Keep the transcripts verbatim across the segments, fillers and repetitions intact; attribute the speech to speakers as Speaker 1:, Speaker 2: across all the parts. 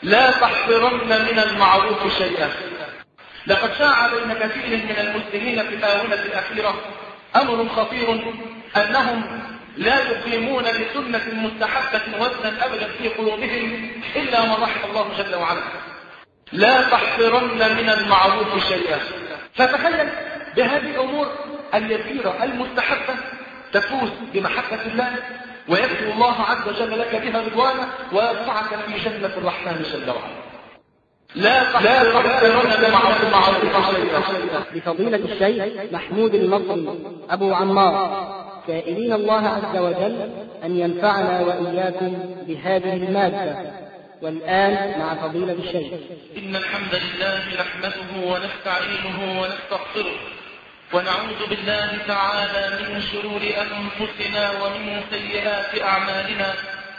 Speaker 1: لا تحقرن من المعروف شيئا. لقد شاع بين كثير من المسلمين في الآونة الأخيرة أمر خطير، أنهم لا يقيمون لسنة مستحبة وزنا أبدا في قلوبهم إلا من رحم الله جل وعلا. لا تحقرن من المعروف شيئا. فتخيل بهذه الأمور اليسيرة المستحبة تفوز بمحبة الله، ويكتب الله عز وجل لك بها رضوانه، ويرفعك في جنة الرحمن جل وعلا. لا تحقرن من المعروف شيئا.
Speaker 2: بفضيلة الشيخ محمود المصري أبو عمار، سائلين الله عز وجل أن ينفعنا وإياكم بهذه المادة. والآن مع فضيلة الشيخ.
Speaker 1: إن الحمد لله نحمده ونستعينه ونستغفره، ونعوذ بالله تعالى من شرور أنفسنا ومن سيئات أعمالنا.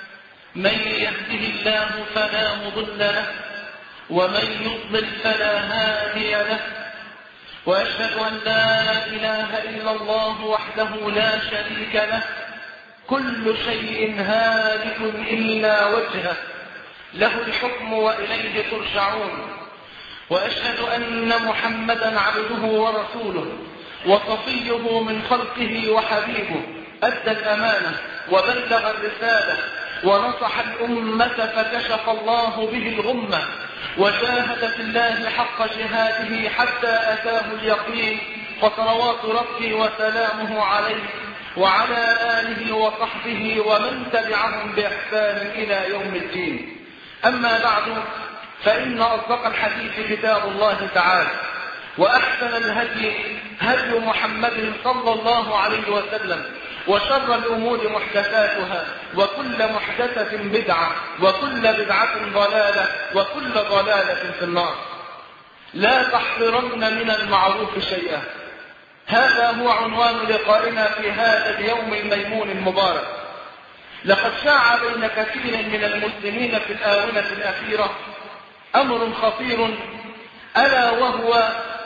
Speaker 1: من يهده الله فلا مضل له، ومن يضلل فلا هادي له، وأشهد أن لا إله إلا الله وحده لا شريك له، كل شيء هالك إلا وجهه، له الحكم وإليه ترجعون. وأشهد أن محمدا عبده ورسوله وصفيه من خلقه وحبيبه، أدى الأمانة وبلغ الرسالة ونصح الأمة فكشف الله به الغمة، وجاهد في الله حق جهاده حتى أتاه اليقين، فصلوات ربي وسلامه عليه وعلى آله وصحبه ومن تبعهم بإحسان إلى يوم الدين. أما بعد، فإن أصدق الحديث كتاب الله تعالى، وأحسن الهدي هدي محمد صلى الله عليه وسلم، وشر الأمور محدثاتها، وكل محدثة بدعة، وكل بدعة ضلالة، وكل ضلالة في النار. لا تحقرن من المعروف شيئا. هذا هو عنوان لقائنا في هذا اليوم الميمون المبارك. لقد شاع بين كثير من المسلمين في الآونة الأخيرة أمر خطير، ألا وهو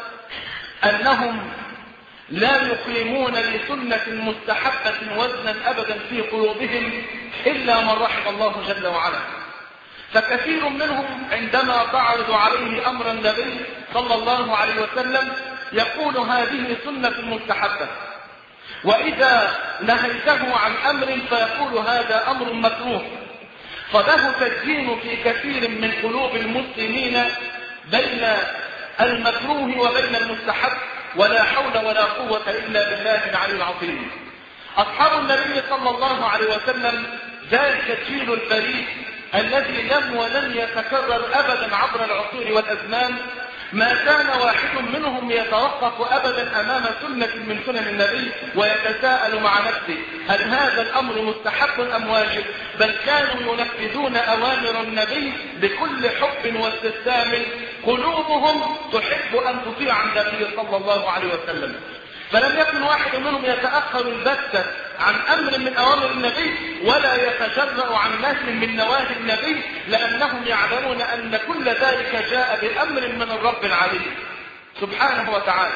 Speaker 1: أنهم لا يقيمون لسنة مستحبة وزنا أبدا في قلوبهم إلا من رحم الله جل وعلا. فكثير منهم عندما تعرض عليه أمر النبي صلى الله عليه وسلم يقول هذه سنة مستحبة، وإذا نهيته عن أمر فيقول هذا أمر مكروه. فله تزيين في كثير من قلوب المسلمين بين المكروه وبين المستحب، ولا حول ولا قوة إلا بالله العلي العظيم. أصحاب النبي صلى الله عليه وسلم ذلك الجيل الفريد الذي لم ولن يتكرر أبدا عبر العصور والأزمان، ما كان واحد منهم يتوقف أبدا أمام سنة من سنن النبي ويتساءل مع نفسه هل هذا الأمر مستحب أم واجب، بل كانوا ينفذون أوامر النبي بكل حب واستسلام، قلوبهم تحب أن تطيع النبي صلى الله عليه وسلم. فلم يكن واحد منهم يتأخر البتة عن أمر من أوامر النبي ولا يتجرأ عن نهي من نواهي النبي، لأنهم يعلمون أن كل ذلك جاء بأمر من الرب العليم سبحانه وتعالى.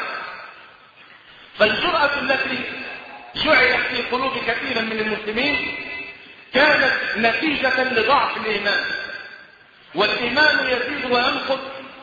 Speaker 1: فالجرأة التي جعلت في قلوب كثير من المسلمين كانت نتيجة لضعف الإيمان، والإيمان يزيد وينقص،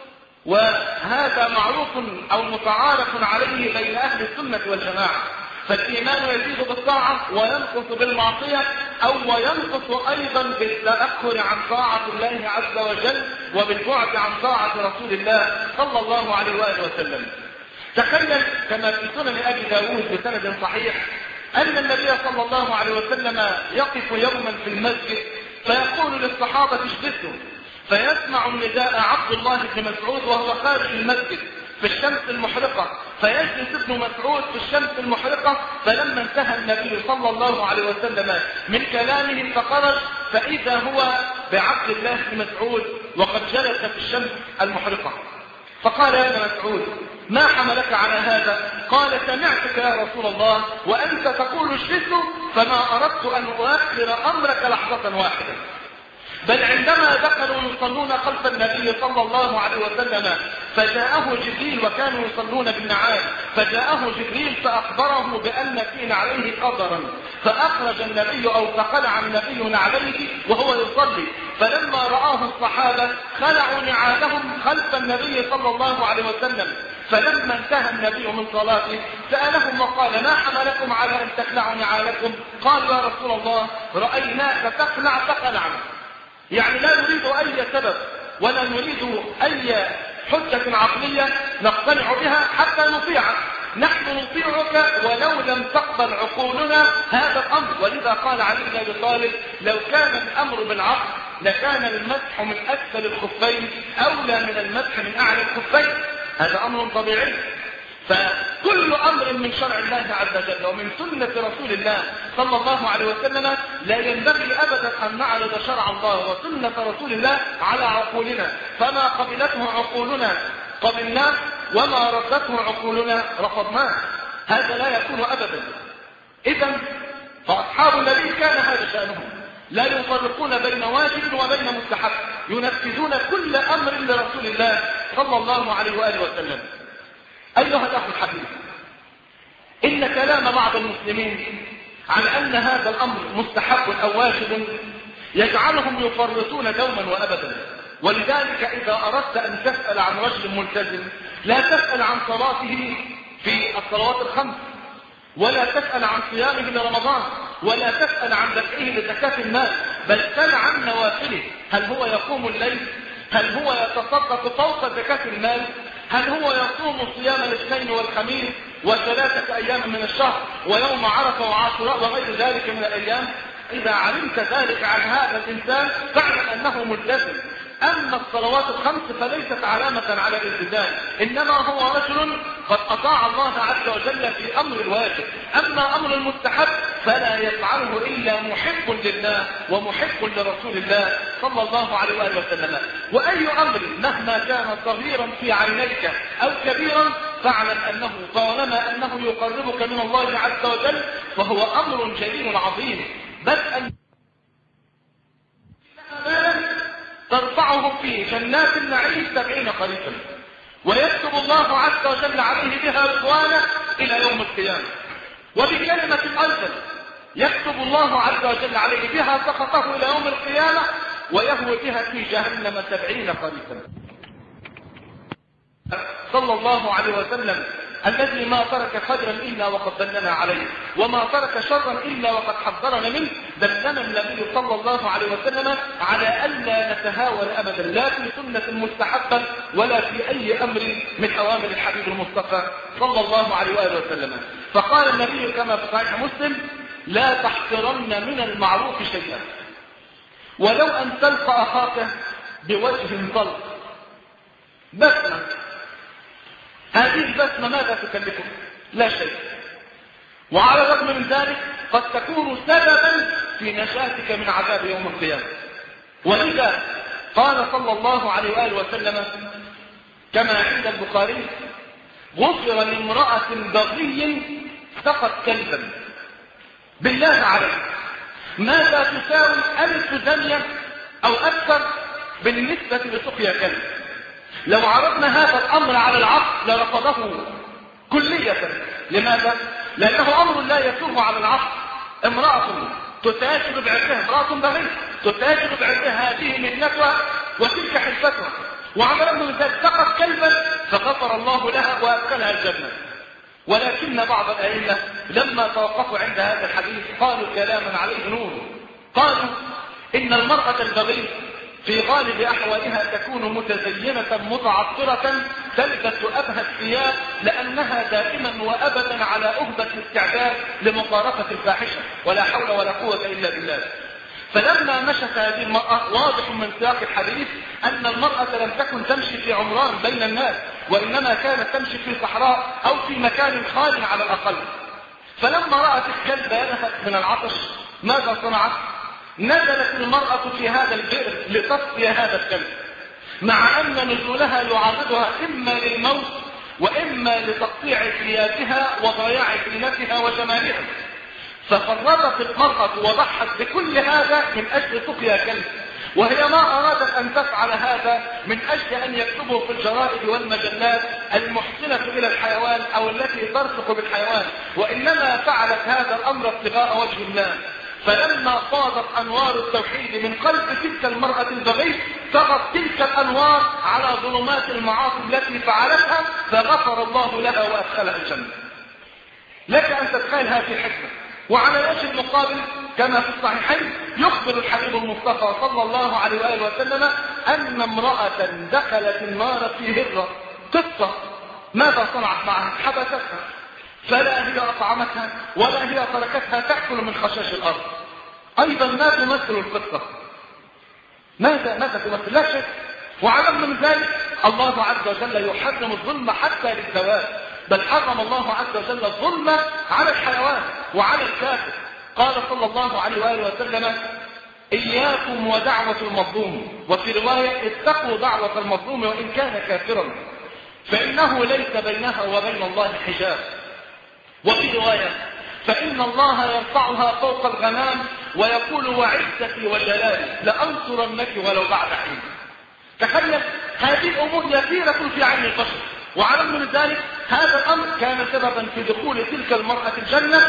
Speaker 1: وهذا معروف أو متعارف عليه بين أهل السنة والجماعة. فالإيمان يزيد بالطاعة وينقص بالمعصية، أو وينقص أيضا بالتأخر عن طاعة الله عز وجل وبالبعد عن طاعة رسول الله صلى الله عليه وآله وسلم. تخيل كما في سنن أبي داود بسند صحيح أن النبي صلى الله عليه وسلم يقف يوما في المسجد فيقول للصحابة اجلسوا، فيسمع النداء عبد الله بن مسعود وهو خارج المسجد في الشمس المحرقة، فيجلس ابن مسعود في الشمس المحرقة. فلما انتهى النبي صلى الله عليه وسلم من كلامه فخرج، فإذا هو بعبد الله بن مسعود وقد جلس في الشمس المحرقة. فقال يا ابن مسعود ما حملك على هذا؟ قال سمعتك يا رسول الله وأنت تقول اجلسوا، فما أردت أن أؤخر أمرك لحظة واحدة. بل عندما دخلوا يصلون خلف النبي صلى الله عليه وسلم فجاءه جبريل وكانوا يصلون بالنعال، فجاءه جبريل فأخبره بأن في نعليه قدرا، فأخرج النبي أو فخلع النبي نعليه وهو يصلي، فلما رآه الصحابة خلعوا نعالهم خلف النبي صلى الله عليه وسلم، فلما انتهى النبي من صلاته سألهم وقال: ما حملكم على أن تخلعوا نعالكم؟ قالوا: يا رسول الله رأيناك تخلع فخلعنا. يعني لا نريد أي سبب ولا نريد أي حجة عقلية نقتنع بها حتى نطيعك، نحن نطيعك ولو لم تقبل عقولنا هذا الأمر. ولذا قال علي بن أبي طالب: لو كان الأمر بالعقل لكان المسح من أسفل الخفين أولى من المسح من أعلى الخفين، هذا أمر طبيعي. فكل أمر من شرع الله عز وجل ومن سنة رسول الله صلى الله عليه وسلم لا ينبغي أبدا أن نعرض شرع الله وسنة رسول الله على عقولنا، فما قبلته عقولنا قبلناه وما ردته عقولنا رفضناه، هذا لا يكون أبدا. إذن فأصحاب النبي كان هذا شأنهم، لا يفرقون بين واجب وبين مستحب، ينفذون كل أمر لرسول الله صلى الله عليه وآله وسلم. أيها الأخ الحبيب، إن كلام بعض المسلمين عن أن هذا الأمر مستحب أو واجب يجعلهم يفرطون دوما وأبدا. ولذلك إذا أردت أن تسأل عن رجل ملتزم لا تسأل عن صلاته في الصلوات الخمس، ولا تسأل عن صيامه لرمضان، ولا تسأل عن دفعه لزكاة المال، بل سل عن نوافله. هل هو يقوم الليل؟ هل هو يتصدق فوق زكاة المال؟ هل هو يصوم صيام الاثنين والخميس وثلاثة أيام من الشهر ويوم عرفة وعاشوراء وغير ذلك من الأيام؟ إذا علمت ذلك عن هذا الإنسان فاعلم أنه ملتزم. أما الصلوات الخمس فليست علامة على الالتزام، إنما هو رجل قد أطاع الله عز وجل في أمر الواجب. أما أمر المستحب فلا يفعله إلا محب لله ومحب لرسول الله صلى الله عليه وآله وسلم. وأي أمر مهما كان صغيرا في عينيك أو كبيرا فاعلم أنه طالما أنه يقربك من الله عز وجل فهو أمر جليل عظيم، بل أن ترفعه في جنات النعيم سبعين خريفا، ويكتب الله عز وجل عليه بها رضوانه إلى يوم القيامة. وبكلمة أيضا يكتب الله عز وجل عليه بها سخطه إلى يوم القيامة ويهوي بها في جهنم سبعين خريفا. صلى الله عليه وسلم الذي ما ترك خيرا إلا وقد دلنا عليه، وما ترك شرا إلا وقد حذرنا منه، دلنا النبي صلى الله عليه وسلم على ألا نتهاون أبدا لا في سنة مستحبة ولا في أي أمر من أوامر الحبيب المصطفى صلى الله عليه وآله وسلم. فقال النبي كما في صحيح مسلم: لا تحقرن من المعروف شيئا ولو أن تلقى أخاك بوجه طلق. بسمة، هذه البسمة ماذا تكلفك؟ لا شيء، وعلى الرغم من ذلك قد تكون سببا في نجاتك من عذاب يوم القيامة. ولذا قال صلى الله عليه وآله وسلم كما عند البخاري: غفر لامرأة بغي سقط كلبا. بالله عليك ماذا تساوي ألف زنية أو أكثر بالنسبة لسقيا كلب؟ لو عرضنا هذا الأمر على العقل لرفضه كلية. لماذا؟ لأنه أمر لا يسوغ على العقل. امرأة تتاجر بعرضها، امرأة بغية تتاجر بعرضها، هذه منتها وتلك حلفتها، وعلى الرغم من ذلك سقط كلبا فغفر الله لها وأدخلها الجنة. ولكن بعض الأئمة لما توقفوا عند هذا الحديث قالوا كلاما عليه نور، قالوا إن المرأة البغية في غالب أحوالها تكون متزينة متعطرة تلبس أبهى الثياب لأنها دائما وأبدا على أهبة استعداد لمقارفة الفاحشة، ولا حول ولا قوة إلا بالله. فلما مشت هذه المرأة واضح من سياق الحديث أن المرأة لم تكن تمشي في عمران بين الناس، وإنما كانت تمشي في صحراء أو في مكان خال على الأقل. فلما رأت الكلب ينهك من العطش ماذا صنعت؟ نزلت المرأة في هذا البئر لتصفي هذا الكلب، مع أن نزولها يعرضها إما للموت وإما لتقطيع ثيابها وضياع زينتها وجمالها. ففرطت المرأة وضحت بكل هذا من أجل سقيا كلب، وهي ما أرادت أن تفعل هذا من أجل أن يكتبوا في الجرائد والمجلات المحسنة إلى الحيوان أو التي ترفق بالحيوان، وإنما فعلت هذا الأمر ابتغاء وجه الله. فلما صادت أنوار التوحيد من قلب تلك المرأة البغي طغت تلك الأنوار على ظلمات المعاصي التي فعلتها، فغفر الله لها وأدخلها الجنة. لك أن تتخيل هذه الحكمة. وعلى الوجه المقابل كما في الصحيحين يخبر الحبيب المصطفى صلى الله عليه وآله وسلم أن امرأة دخلت النار في هرة قطة، ماذا صنعت معها؟ حبستها، فلا هي أطعمتها ولا هي تركتها تأكل من خشاش الأرض. أيضا ما تمثل القطة؟ ماذا ماذا تمثل؟ لا شيء. وعلى من ذلك الله عز وجل يحرم الظلم حتى للزواج، بل حرم الله عز وجل الظلم على الحيوان وعلى الكافر. قال صلى الله عليه وآله وسلم إياكم ودعوة المظلوم، وفي رواية اتقوا دعوة المظلوم وإن كان كافرا فإنه ليس بينها وبين الله حجاب. وفي رواية فإن الله يرفعها فوق الغمام ويقول وعزتي وجلالي لأنصرنك ولو بعد حين. تخيل هذه الأمور يسيرة في عين البشر، وعلى من ذلك هذا الأمر كان سببا في دخول تلك المرأة الجنة،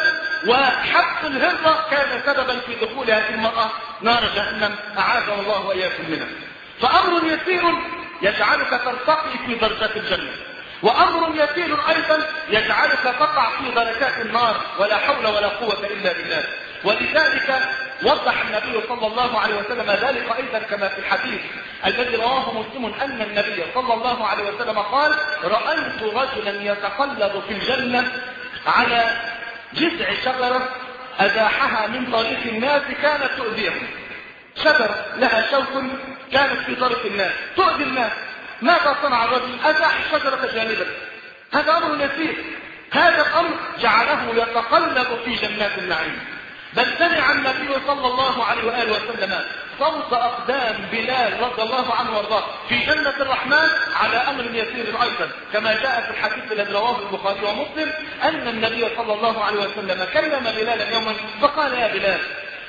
Speaker 1: وحبس الهرة كان سببا في دخول هذه المرأة نار جهنم، أعاذنا الله وإياكم منها. فأمر يسير يجعلك ترتقي في درجات الجنة، وأمر يسير أيضا يجعلك تقع في دركات النار، ولا حول ولا قوة إلا بالله. ولذلك وضح النبي صلى الله عليه وسلم ذلك أيضا كما في الحديث الذي رواه مسلم أن النبي صلى الله عليه وسلم قال رأيت رجلا يتقلب في الجنة على جذع شجرة أزاحها من طريق الناس كانت تؤذيهم. شجرة لها شوك كانت في طريق الناس تؤذي الناس، ماذا صنع الرجل؟ أزاح الشجرة جانبا. هذا أمر يسير. هذا الأمر جعله يتقلب في جنات النعيم. بل سمع النبي صلى الله عليه وآله وسلم صوت أقدام بلال رضي الله عنه وارضاه في جنة الرحمن على أمر يسير أيضا، كما جاء في الحديث الذي رواه البخاري ومسلم أن النبي صلى الله عليه وسلم كلم بلالا يوما فقال يا بلال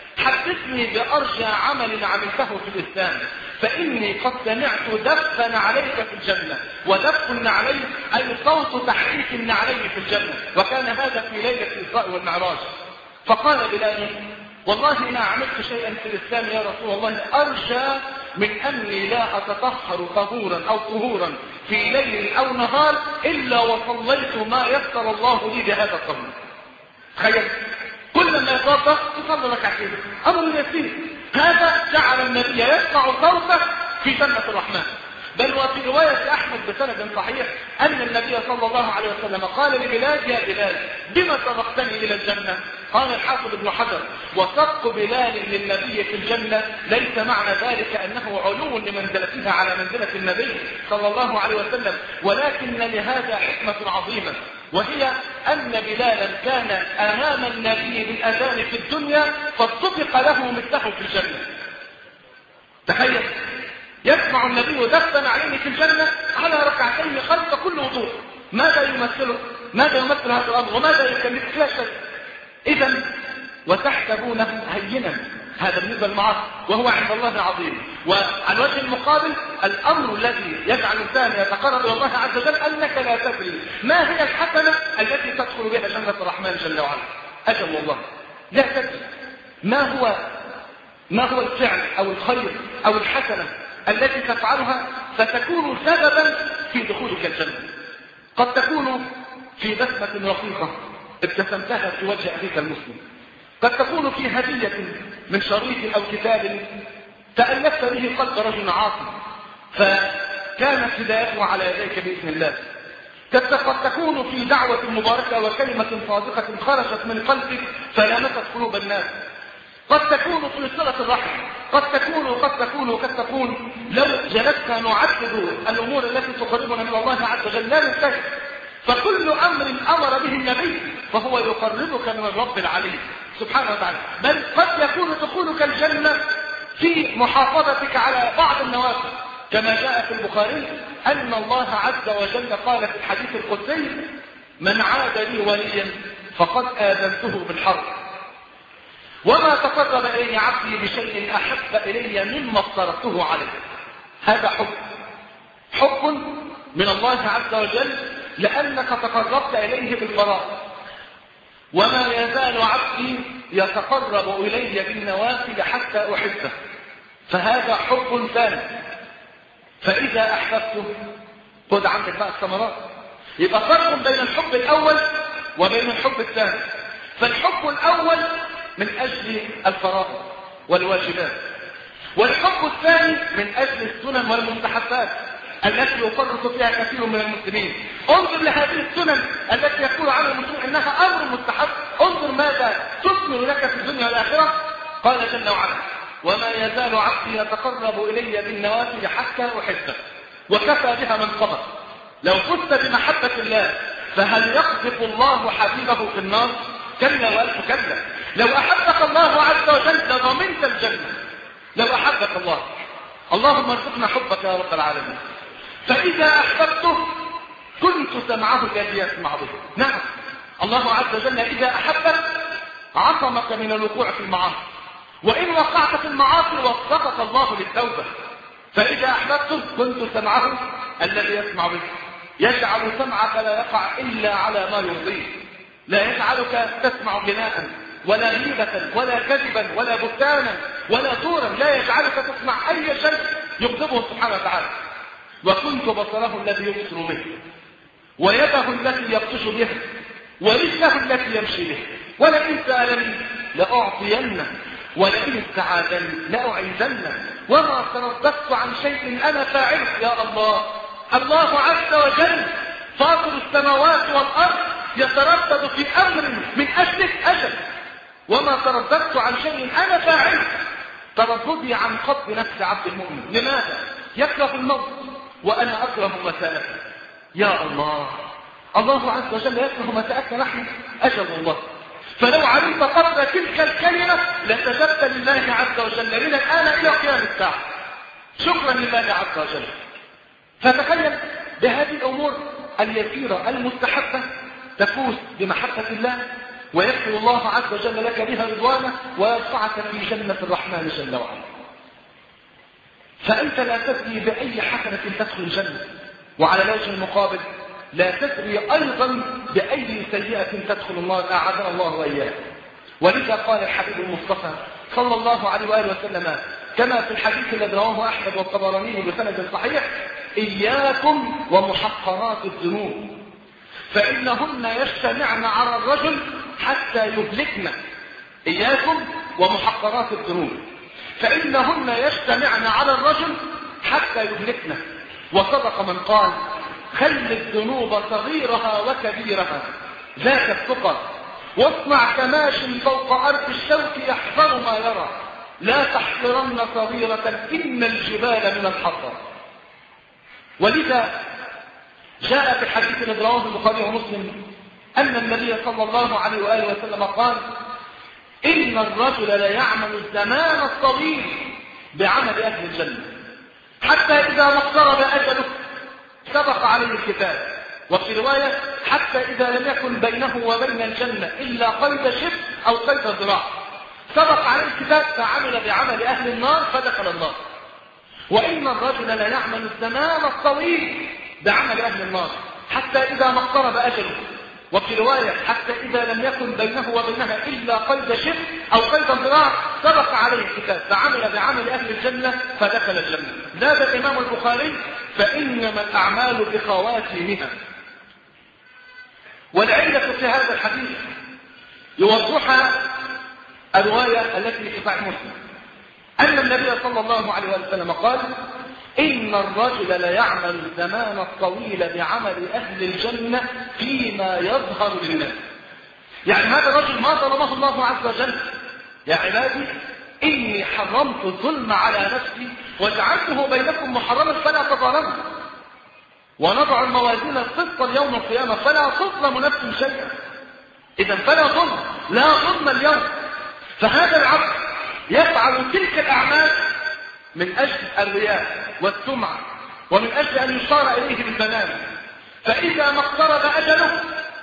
Speaker 1: حدثني بأرجى عمل عملته في الإسلام، فإني قد سمعت دفا عليك في الجنة. ودف النعلين أي صوت تحريك النعلين في الجنة، وكان هذا في ليلة الإسراء والمعراج. فقال بلال والله ما عملت شيئا في الإسلام يا رسول الله أرجى من أني لا أتطهر طهورا أو طهورا في ليل أو نهار إلا وصليت ما يسر الله لي بهذا الطهور. تخيل كل ما يتوضا تصلي ركعتين، أمر يسير. هذا جعل النبي يسمع صوته في جنة الرحمن. بل وفي رواية أحمد بسند صحيح أن النبي صلى الله عليه وسلم قال لبلال يا بلال بما سبقتني إلى الجنة؟ قال الحافظ ابن حجر وسبق بلال للنبي في الجنة ليس معنى ذلك أنه علو لمنزلتها على منزلة النبي صلى الله عليه وسلم، ولكن لهذا حكمة عظيمة، وهي أن بلالا كان أمام النبي بالأذان في الدنيا فاتفق له مثله في الجنة. تخيل يسمع النبي دفا عليه في الجنة على ركعتين خلف كل وضوء. ماذا يمثله؟ ماذا يمثل هذا الأمر وماذا يكلف؟ لا شيء. إذا وتحسبونه هينا، هذا بالنسبة للمعاصي وهو عند الله عظيم. وعلى الوجه المقابل الأمر الذي يجعل الإنسان يتقرب إلى الله عز وجل أنك لا تدري ما هي الحسنة التي تدخل بها جنة الرحمن جل وعلا. أجل والله لا تدري ما هو ما هو الفعل أو الخير أو الحسنة التي تفعلها فتكون سببا في دخولك الجنة. قد تكون في بسمة رقيقة ابتسمتها في وجه أخيك المسلم، قد تكون في هدية من شريط أو كتاب تألفت به قلب رجل عاصي فكانت هدايته على يديك بإذن الله، قد تكون في دعوة مباركة وكلمة صادقة خرجت من قلبك فلامست قلوب الناس، قد تكون في صلة الرحم، قد تكون قد تكون قد تكون لو جلسنا نعدد الأمور التي تقربنا من الله عز وجل لا ننتهي. فكل أمر أمر به النبي فهو يقربك من الرب العلي سبحانه وتعالى. بل قد يكون دخولك الجنة في محافظتك على بعض النوافل، كما جاء في البخاري أن الله عز وجل قال في الحديث القدسي من عاد لي وليا فقد آذنته بالحرب. وما تقرب إلي عبدي بشيء أحب إلي مما افترضته عليه. هذا حب، حب من الله عز وجل لأنك تقربت إليه بالفرائض. وما يزال عبدي يتقرب إلي بالنوافل حتى أحبه، فهذا حب ثاني. فإذا أحببته خذ عندك بقى الثمرات. يبقى فرق بين الحب الأول وبين الحب الثاني. فالحب الأول من أجل الفرائض والواجبات، والحب الثاني من أجل السنن والمستحبات التي يفرط فيها كثير من المسلمين. انظر لهذه السنن التي يقول عنها المسلمون انها امر مستحب، انظر ماذا تثمر لك في الدنيا والاخره. قال جل وعلا: وما يزال عبدي يتقرب الي بالنوافل حتى احبه، وكفى بها من قبل. لو فزت بمحبه الله فهل يقذف الله حبيبه في النار؟ كلا والف كلا. لو احبك الله عز وجل لضمنت الجنه. لو احبك الله، اللهم ارزقنا حبك يا رب العالمين. فإذا أحببته كنت سمعه الذي يسمع به. نعم، الله عز وجل إذا أحبك عصمك من الوقوع في المعاصي، وإن وقعت في المعاصي وفقك الله للتوبة. فإذا أحببته كنت سمعه الذي يسمع به، يجعل سمعك لا يقع إلا على ما يرضيه، لا يجعلك تسمع غناء ولا غيبة ولا كذبا ولا بهتانا ولا زورا، لا يجعلك تسمع أي شيء يغضبه سبحانه وتعالى. وكنت بصره الذي يبصر به، ويده التي يبطش بها، ورجله التي يمشي بها. ولئن سألني لأعطينه، ولئن استعاذني لأعيذنه، وما ترددت عن شيء أنا فاعله. يا الله، الله عز وجل فاطر السماوات والأرض يتردد في أمر من أجلك أجل، وما ترددت عن شيء أنا فاعله. ترددي عن قبض نفس عبد المؤمن. لماذا؟ يكره الموت وأنا أكره مساءته. يا الله، الله عز وجل يكره مساءتنا نحن أجل الله. فلو علمت قبض تلك الكلمة لسجدت لله عز وجل من الآن إلى قيام الساعة شكرا لله عز وجل. فتخيل بهذه الأمور اليسيرة المستحبة تفوز بمحبة الله، ويكفر الله عز وجل لك بها رضوانه، ويرفعك في جنة الرحمن جل وعلا. فأنت لا تدري بأي حسنة تدخل الجنة، وعلى الوجه المقابل لا تدري أيضا بأي سيئة تدخل النار، أعاذنا الله وإياه. ولذا قال الحبيب المصطفى صلى الله عليه وآله وسلم كما في الحديث الذي رواه أحمد والطبراني بسند صحيح: إياكم ومحقرات الذنوب فإنهن يجتمعن على الرجل حتى يهلكن. إياكم ومحقرات الذنوب فإنهن يجتمعن على الرجل حتى يهلكن. وصدق من قال: خل الذنوب صغيرها وكبيرها ذاك الثقل، واصنع كماش فوق أرض الشوك يحذر ما يرى، لا تحقرن صغيرة إن الجبال من الحصى. ولذا جاء في الحديث الذي رواه البخاري ومسلم أن النبي صلى الله عليه وآله وسلم قال: إن الرجل ليعمل الزمان الطويل بعمل أهل الجنة حتى إذا ما اقترب أجله سبق عليه الكتاب، وفي رواية حتى إذا لم يكن بينه وبين الجنة إلا قيد شبر أو قيد ذراع سبق عليه الكتاب فعمل بعمل أهل النار فدخل النار. وإن الرجل ليعمل الزمان الطويل بعمل أهل النار حتى إذا ما اقترب أجله، وفي رواية حتى إذا لم يكن بينه وبينها إلا قيد شبر أو قيد ذراع سبق عليه الكتاب فعمل بعمل أهل الجنة فدخل الجنة. زاد الإمام البخاري: فإنما الأعمال بخواتيمها. والعلة في هذا الحديث يوضحها الرواية التي في صحيح مسلم أن النبي صلى الله عليه وسلم قال: إن الرجل ليعمل الزمان الطويل بعمل أهل الجنة فيما يظهر للناس. يعني هذا الرجل ما ظلمه الله عز وجل: يا عبادي إني حرمت الظلم على نفسي وجعلته بينكم محرما فلا تظالموا، ونضع الموازين القسط يوم القيامة فلا تظلم نفس شيئا. إذا فلا ظلم، لا ظلم اليوم. فهذا العبد يفعل تلك الأعمال من أجل الرياء والسمعة، ومن أجل أن يشار إليه بالبنان، فإذا ما اقترب أجله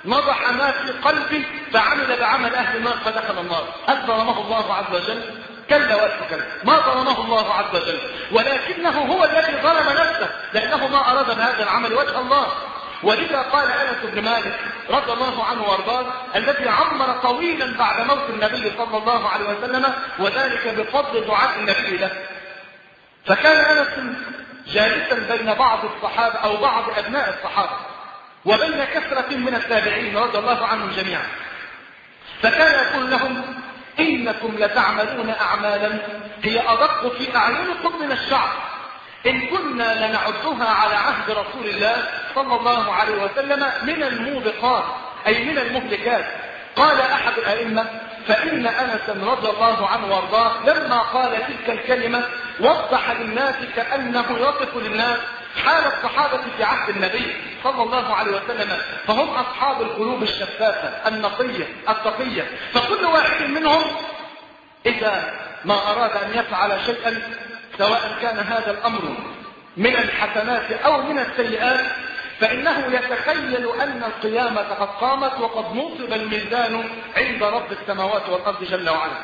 Speaker 1: نضح ما في قلبه فعمل بعمل أهل النار فدخل النار. هل ظلمه الله عز وجل؟ كلا والف كلا، ما ظلمه الله عز وجل، ولكنه هو الذي ظلم نفسه، لأنه ما أراد بهذا العمل وجه الله. ولذا قال أنس بن مالك رضي الله عنه وارضاه الذي عمر طويلا بعد موت النبي صلى الله عليه وسلم، وذلك بفضل دعاء النبي له. فكان أنس جالسا بين بعض الصحابة أو بعض أبناء الصحابة وبين كثرة من التابعين رضي الله عنهم جميعا، فكان يقول لهم: إنكم لتعملون أعمالا هي أدق في أعينكم من الشعر، إن كنا لنعدها على عهد رسول الله صلى الله عليه وسلم من الموبقات أي من المهلكات. قال أحد الأئمة: فإن أنسا رضي الله عنه وارضاه لما قال تلك الكلمة وضح للناس كأنه يصف للناس حال الصحابة في عهد النبي صلى الله عليه وسلم، فهم أصحاب القلوب الشفافة النقية التقية، فكل واحد منهم إذا ما أراد أن يفعل شيئا سواء كان هذا الأمر من الحسنات أو من السيئات فإنه يتخيل أن القيامة قد قامت وقد نصب الميزان عند رب السماوات والأرض جل وعلا،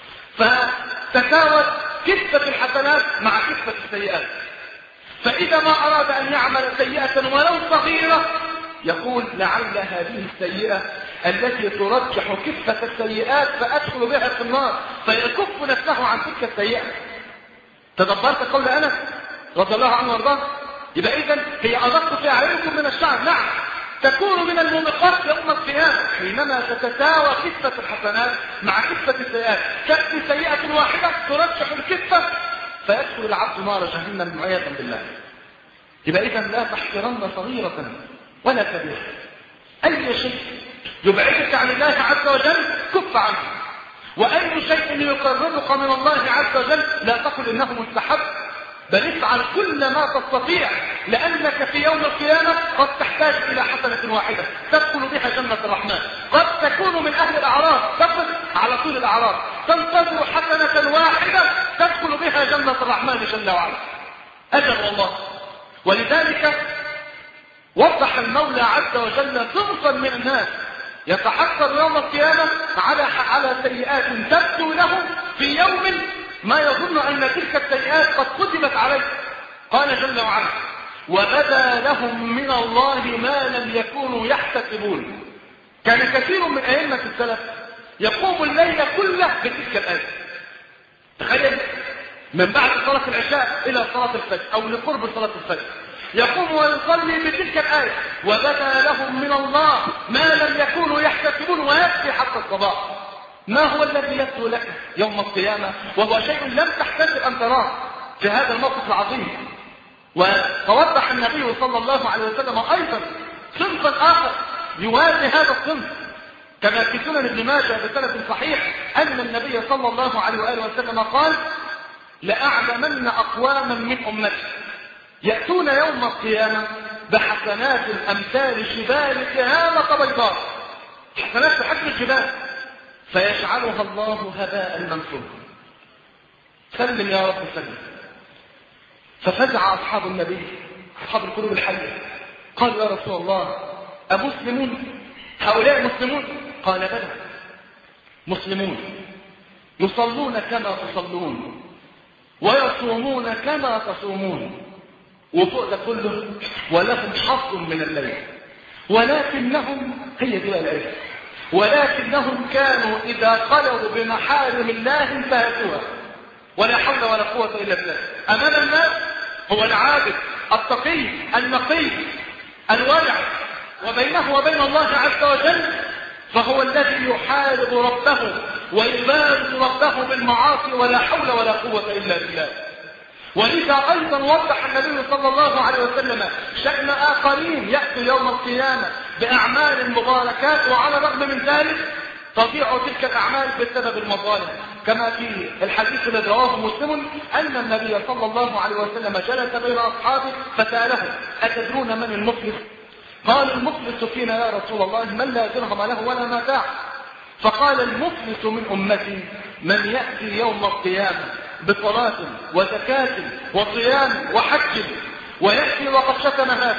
Speaker 1: فتساوت كفة الحسنات مع كفة السيئات. فإذا ما أراد أن يعمل سيئة ولو صغيرة يقول: لعل هذه السيئة التي ترجح كفة السيئات فأدخل بها في النار، فيكف نفسه عن تلك السيئة. تدبرت قول أنس رضي الله عنه وارضاه؟ يبقى إذن هي أدق في أعينكم من الشعر، نعم تكون من الموبقات يوم القيامة حينما تتساوى كفة الحسنات مع كفة السيئات، تأتي سيئة واحدة ترجح الكفة فيدخل العبد نار جهنم عياذا بالله. يبقى إذن لا تحقرن صغيرة ولا كبيرة، أي شيء يبعدك عن الله عز وجل كف عنه، وأي شيء يقربك من الله عز وجل لا تقل إنه مستحب، بل افعل كل ما تستطيع، لأنك في يوم القيامة قد تحتاج إلى حسنة واحدة تدخل بها جنة الرحمن، قد تكون من أهل الأعراض تقف على طول الأعراض تنتظر حسنة واحدة تدخل بها جنة الرحمن جل وعلا. أجل والله. ولذلك وضح المولى عز وجل صنفا من الناس يتحسر يوم القيامة على على سيئات تبدو له في يوم ما يظن أن تلك السيئات قد كتبت عليه. قال جل وعلا: وبدا لهم من الله ما لم يكونوا يحتسبون. كان كثير من أئمة السلف يقوم الليل كله بتلك الآية. تخيل، من بعد صلاة العشاء إلى صلاة الفجر أو لقرب صلاة الفجر يقوم ويصلي بتلك الآية: وبدا لهم من الله ما لم يكونوا يحتسبون، ويكفي حتى الصباح. ما هو الذي يبدو لك يوم القيامة وهو شيء لم تحتسب أن تراه في هذا الموقف العظيم؟ وتوضح النبي صلى الله عليه وسلم أيضا صنفا آخر يوازي هذا الصنف كما في سنن ابن ماجه بسند صحيح أن النبي صلى الله عليه وآله وسلم قال: لأعلمن أقواما من أمتي يأتون يوم القيامة بحسنات أمثال جبال تهامة بيضاء، حسنات بحجم الجبال، فيجعلها الله هباء منثورا. سلم يا رب سلم. ففزع أصحاب النبي أصحاب القلوب الحية قالوا: يا رسول الله أمسلمون؟ هؤلاء مسلمون؟ قال: بلى مسلمون، يصلون كما تصلون ويصومون كما تصومون، وفوق ده كله ولهم حظ من الليل، ولكنهم هي دي الآية ولكنهم كانوا إذا خلوا بمحارم الله انتهكوها، ولا حول ولا قوة إلا بالله. أمام الناس هو العابد التقي النقي الورع، وبينه وبين الله عز وجل فهو الذي يحارب ربه ويبارز ربه بالمعاصي، ولا حول ولا قوة إلا بالله. ولذا أيضا وضح النبي صلى الله عليه وسلم شأن آخرين يأتوا يوم القيامة بأعمال مباركات، وعلى الرغم من ذلك تضيع تلك الأعمال بسبب المظالم، كما في الحديث الذي رواه مسلم أن النبي صلى الله عليه وسلم جلس بين أصحابه فسألهم: أتدرون من المفلس؟ قال: المفلس فينا يا رسول الله من لا درهم له ولا متاع. فقال: المفلس من أمتي من يأتي يوم القيامة بصلاة وزكاة وصيام وحج، ويأتي وقد شتم هذا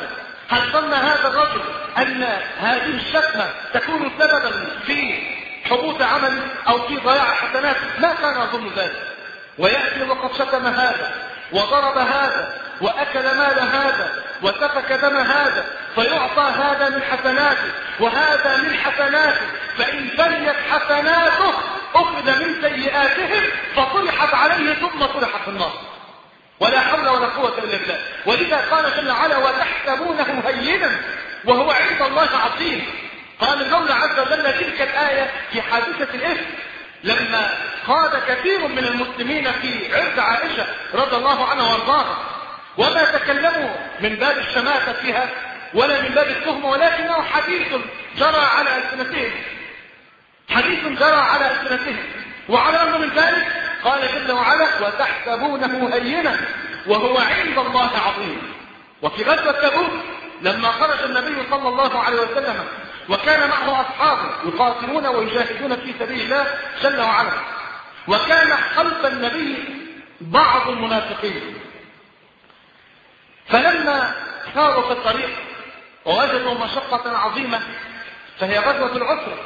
Speaker 1: هل ظن هذا الرجل أن هذه الشتمة تكون سببا في حبوط عمل أو في ضياع حسنات؟ ما كان يظن ذلك. ويأتي وقد شتم هذا وضرب هذا وأكل مال هذا وسفك دم هذا، فيعطى هذا من حسناته وهذا من حسناته، فإن بنيت حسناته أخذ من سيئاتهم فطرحت عليه ثم طرحت في النار. ولا حول ولا قوة إلا بالله. ولذا قال جل وعلا وتحسبونه هينا وهو عند الله عظيم. قال المولى عز وجل تلك الآية في حادثة الإفك لما خاض كثير من المسلمين في عرض عائشة رضي الله عنها وارضاها، وما تكلموا من باب الشماتة فيها ولا من باب التهمة، ولكنه حديث جرى على ألسنتهم، حديث جرى على ألسنتهم. وعلى الرغم من ذلك قال جل وعلا وتحسبونه هينا وهو عند الله عظيم. وفي غزوة تبوك لما خرج النبي صلى الله عليه وسلم وكان معه أصحابه يقاتلون ويجاهدون في سبيل الله جل وعلا، وكان خلف النبي بعض المنافقين، فلما ساروا في الطريق ووجدوا مشقة عظيمة فهي غزوة العسرة،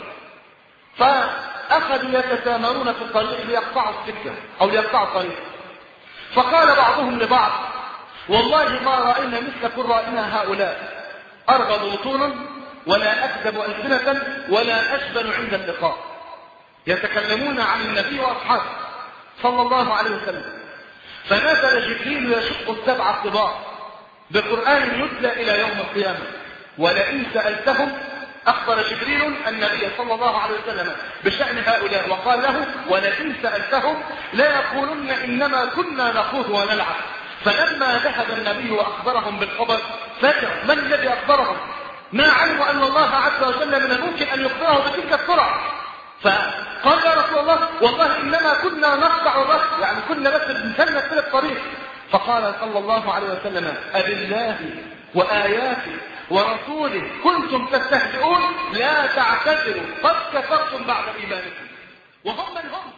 Speaker 1: فأخذوا يتسامرون في الطريق ليقطعوا السكة أو ليقطعوا الطريق. فقال بعضهم لبعض والله ما رأينا مثل قرائنا هؤلاء، أرغب بطونا ولا أكذب ألسنة ولا أشبل عند اللقاء. يتكلمون عن النبي وأصحابه صلى الله عليه وسلم. فنزل جبريل يشق السبع الطباع بقرآن يتلى إلى يوم القيامة. ولئن سألتهم، أخبر جبريل النبي صلى الله عليه وسلم بشأن هؤلاء وقال له ولئن سألتهم لا يقولن إنما كنا نخوض ونلعب. فلما ذهب النبي وأخبرهم بالخبر فجأة من الذي أخبرهم؟ ما علموا أن الله عز وجل من الممكن أن يخبره بتلك السرعة. فقال يا رسول الله والله إنما كنا نقطع الرأس، يعني كنا بس بنسلك في الطريق. فقال صلى الله عليه وسلم أبالله وآياته ورسوله كنتم تستهزئون لا تعتذروا قد كفرتم بعد إيمانكم. وهم من هم؟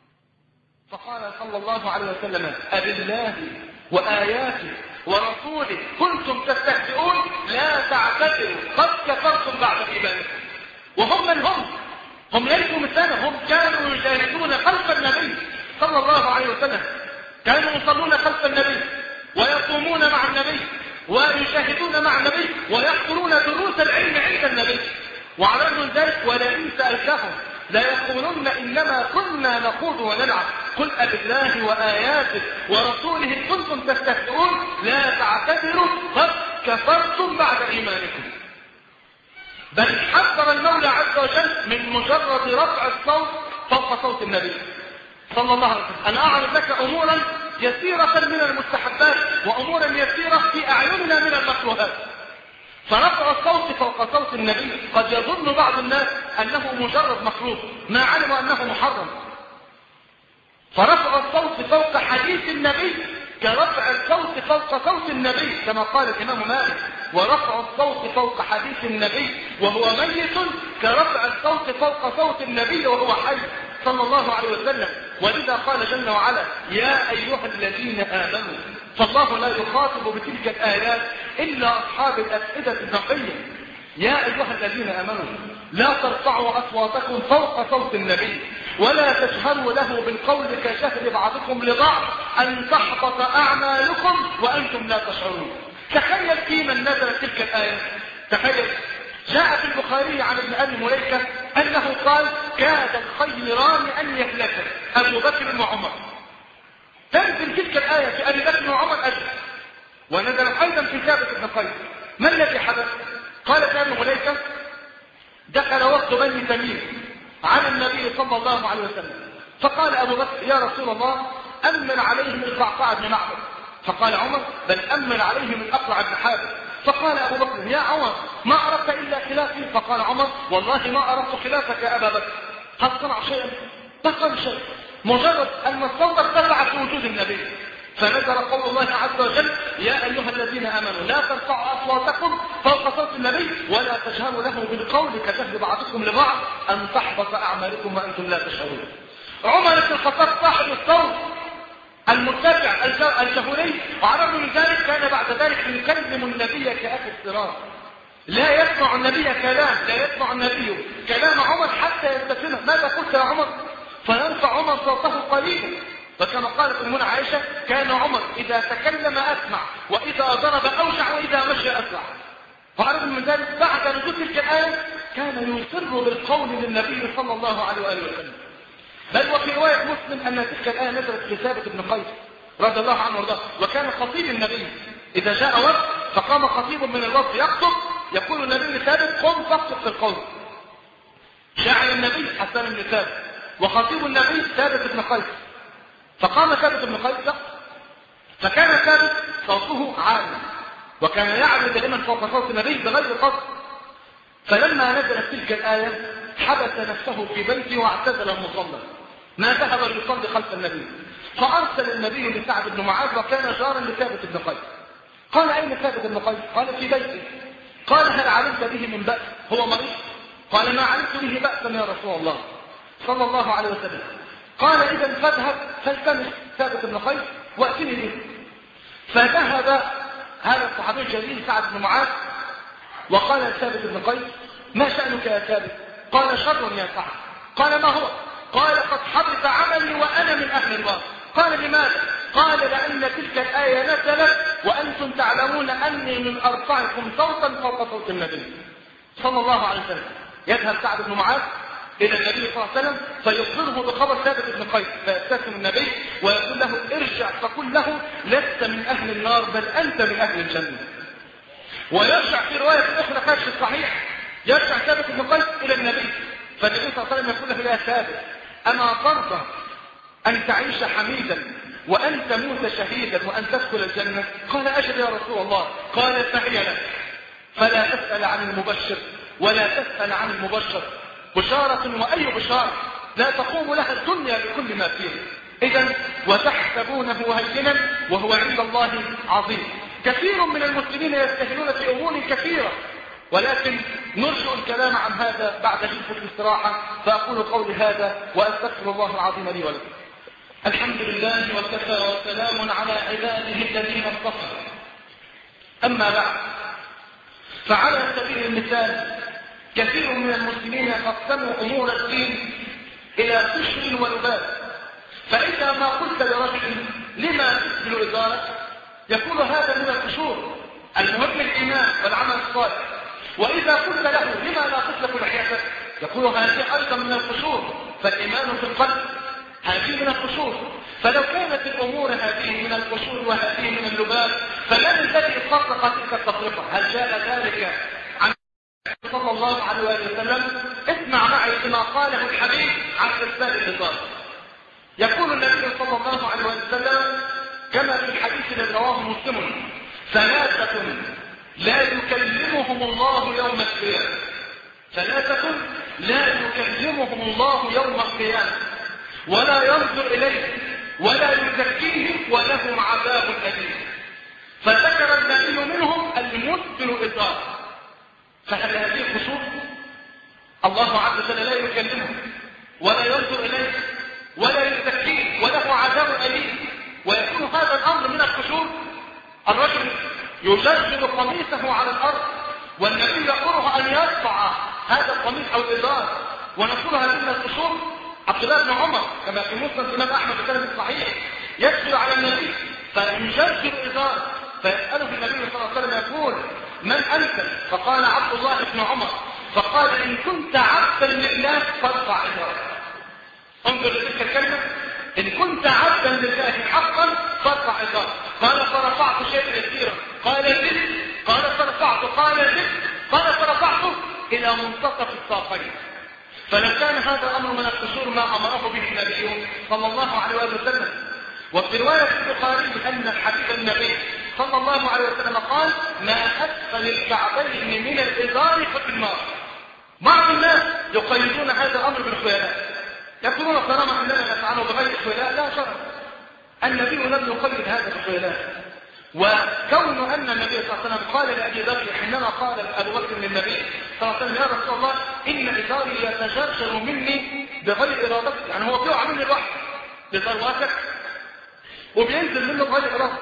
Speaker 1: فقال صلى الله عليه وسلم أبالله وآياته ورسوله كنتم تستهزئون لا تعتذروا قد كفرتم بعد إيمانكم. وهم من هم؟ هم ليسوا مثلنا، هم كانوا يجاهدون خلف النبي صلى الله عليه وسلم، كانوا يصلون خلف النبي ويصومون مع النبي ويشاهدون مع النبي ويحضرون دروس العلم عند النبي. وعلى رغم ذلك ولئن سألتهم لا يقولون إنما كنا نخوض ونلعب قل أبالله وآياته ورسوله كنتم تستهزئون لا تعتذروا قد كفرتم بعد إيمانكم. بل حذر المولى عز وجل من مجرد رفع الصوت فوق صوت النبي صلى الله عليه وسلم. أنا أعرض لك أمورا يسيرة من المستحبات وأمورا يسيرة في أعيننا من المكروهات. فرفع الصوت فوق صوت النبي قد يظن بعض الناس أنه مجرد مكروه ما علموا أنه محرم. فرفع الصوت فوق حديث النبي كرفع الصوت فوق صوت النبي، كما قال الإمام مالك ورفع الصوت فوق حديث النبي وهو ميت كرفع الصوت فوق صوت النبي وهو حي صلى الله عليه وسلم. ولذا قال جل وعلا يا أيها الذين آمنوا، فالله لا يخاطب بتلك الآيات إلا أصحاب الأفئدة النقية. يا أيها الذين آمنوا لا ترفعوا أصواتكم فوق صوت النبي ولا تجهروا له بالقول كجهر بعضكم لبعض أن تحبط أعمالكم وأنتم لا تشعرون. تخيل في من نزلت تلك الآية. تخيل جاء في البخاري عن ابن أبي مليكة أنه قال كاد الخيران أن يهلك أبو بكر وعمر. تنزل تلك الآية في أبي بكر وعمر أجل، ونزل أيضا في ثابت بن قيس. ما الذي حدث؟ قال ابن أبي مليكة دخل وفد بني تميم على النبي صلى الله عليه وسلم، فقال أبو بكر يا رسول الله أمن عليهم القعقاع بن معبد. فقال عمر بل أمن عليهم الأقرع بن حابس. فقال أبو بكر يا عمر ما أردت إلا خلافي. فقال عمر والله ما أردت خلافك يا أبا بكر. هل صنع شيئا؟ ما صنع شيء، مجرد أن الصوت ارتفع في وجود النبي. فنزل قول الله عز وجل يا أيها الذين آمنوا لا ترفعوا أصواتكم فوق صوت النبي ولا تجهروا له بالقول كجهر بعضكم لبعض أن تحبط أعمالكم وأنتم لا تشعرون. عمر بن الخطاب صاحب الصوت المرتفع الجهوري، وعلى الرغم من ذلك كان بعد ذلك يكلم النبي كأخي الصراط. لا يسمع النبي كلام لا يسمع النبي كلام عمر حتى يستفهمه. ماذا قلت يا عمر؟ فيرفع عمر صوته قليلا. فكما قالت أمنا عائشة كان عمر إذا تكلم أسمع، وإذا ضرب أوجع، وإذا مشى أسرع. وعلى الرغم من ذلك بعد نزول تلك الآية كان يصر بالقول للنبي صلى الله عليه وآله وسلم. بل وفي رواية مسلم أن تلك الآية نزلت في ثابت بن قيس رضي الله عنه وارضاه، وكان خطيب النبي إذا جاء وفد فقام خطيب من الوفد يخطب، يقول النبي لثابت قم فاخطب في القول. جعل النبي حسان بن ثابت وخطيب النبي ثابت بن قيس، فقام ثابت بن قيس يخطب، فكان ثابت صوته عالي وكان يعلو دائما فوق صوت النبي بغير قصد. فلما نزلت تلك الآية حبس نفسه في بيته واعتزل المصلى، ما ذهب ليصلي خلف النبي. فأرسل النبي لسعد بن معاذ وكان جارا لثابت بن قيس. قال أين ثابت بن قيس؟ قال في بيته. قال هل علمت به من بأس؟ هو مريض؟ قال ما علمت به بأسا يا رسول الله صلى الله عليه وسلم. قال إذا فاذهب فالتمس ثابت بن قيس وأتني به. فذهب هذا الصحابي الجليل سعد بن معاذ وقال لثابت بن قيس ما شأنك يا ثابت؟ قال شر يا سعد. قال ما هو؟ قال قد حبط عملي وأنا من أهل النار. قال لماذا؟ قال لأن تلك الآية نزلت وأنتم تعلمون أني من أرفعكم صوتا فوق صوت النبي صلى الله عليه وسلم. يذهب سعد بن معاذ إلى النبي صلى الله عليه وسلم فيخبره بخبر ثابت بن قيس، فيستسلم النبي ويقول له ارجع فقل له لست من أهل النار بل أنت من أهل الجنة. ويرجع في رواية أخرى خارج الصحيح، يرجع ثابت بن قيس إلى النبي، فالنبي صلى الله عليه وسلم يقول له يا ثابت أما ترضى أن تعيش حميدا وأن تموت شهيدا وأن تدخل الجنة؟ قال أجل يا رسول الله. قال فهي لك، فلا تسأل عن المبشر ولا تسأل عن المبشر، بشارة وأي بشارة لا تقوم لها الدنيا بكل ما فيها. إذن وتحسبونه هينا وهو عند الله عظيم. كثير من المسلمين يستهلون في أمور كثيرة، ولكن نرجع الكلام عن هذا بعد جلسة الاستراحة. فأقول قولي هذا وأستغفر الله العظيم لي ولكم. الحمد لله وكفى وسلام على عباده الذين اصطفى. أما بعد، فعلى سبيل المثال كثير من المسلمين يقسموا أمور الدين إلى قشر ولباس. فإذا ما قلت لرجل لما تسبل إزارك يقول هذا من القشور، المهم الإيمان والعمل الصالح. وإذا قلت له لما لا تطلق لحيتك يقول هذه أيضا من القشور، فالإيمان في القلب هذه من القشور. فلو كانت الأمور هذه من القشور وهذه من اللباس فمن الذي فرق تلك التفرقة؟ هل جاء ذلك عن صلى الله عليه وسلم؟ اسمع معي بما قاله الحبيب عن إرسال الإزار. يقول النبي صلى الله عليه وسلم كما في الحديث الذي رواه مسلم ثلاثة لا يكلمهم الله يوم القيامة. ثلاثة لا يكلمهم الله يوم القيامة ولا ينظر إليه ولا يزكيهم ولهم عذاب أليم. فذكر النبي منهم المسبل إزار. فهل هذه قشور؟ الله عز وجل لا يكلمه ولا ينظر إليه ولا يزكيه وله عذاب أليم، ويكون هذا الأمر من القشور. الرجل يجرد قميصه على الأرض والنبي يأمره أن يرفع هذا القميص أو الإزار ونقول هذه من القشور. عبد الله بن عمر كما في مسند الإمام أحمد في السند الصحيح يدخل على النبي فيجرد الإزار فيسأله النبي صلى الله عليه وسلم يقول من أنت؟ فقال عبد الله بن عمر. فقال إن كنت عبدا لله فارفع إزارك. انظر لتلك الكلمة، إن كنت عبدا لله حقا فارفع إزارك. قال فرفعت شيئا يسيرا. قال زد. قال فرفعت. قال زد. قال فرفعته إلى منتصف الساقين. فلو كان هذا الأمر من القشور ما أمره به النبي صلى الله عليه وسلم. وفي رواية البخاري أن الحبيب النبي صلى الله عليه وسلم قال ما أسفل الكعبين من الإزار ففي النار. بعض الناس يقيدون هذا الأمر بالخيلاء، يقولون طالما أننا نفعله بغير خيلاء لا شرع. النبي لم يقيد هذا بالخيلاء. وكون أن النبي صلى الله عليه وسلم قال لأبي بكر حينما قال أبو بكر للنبي صلى الله عليه وسلم يا رسول الله إن إزاري يتجرجر مني بغير إرادتي، يعني هو بيقع مني الوحي بذرواتك. وبينزل منه غير إرادة.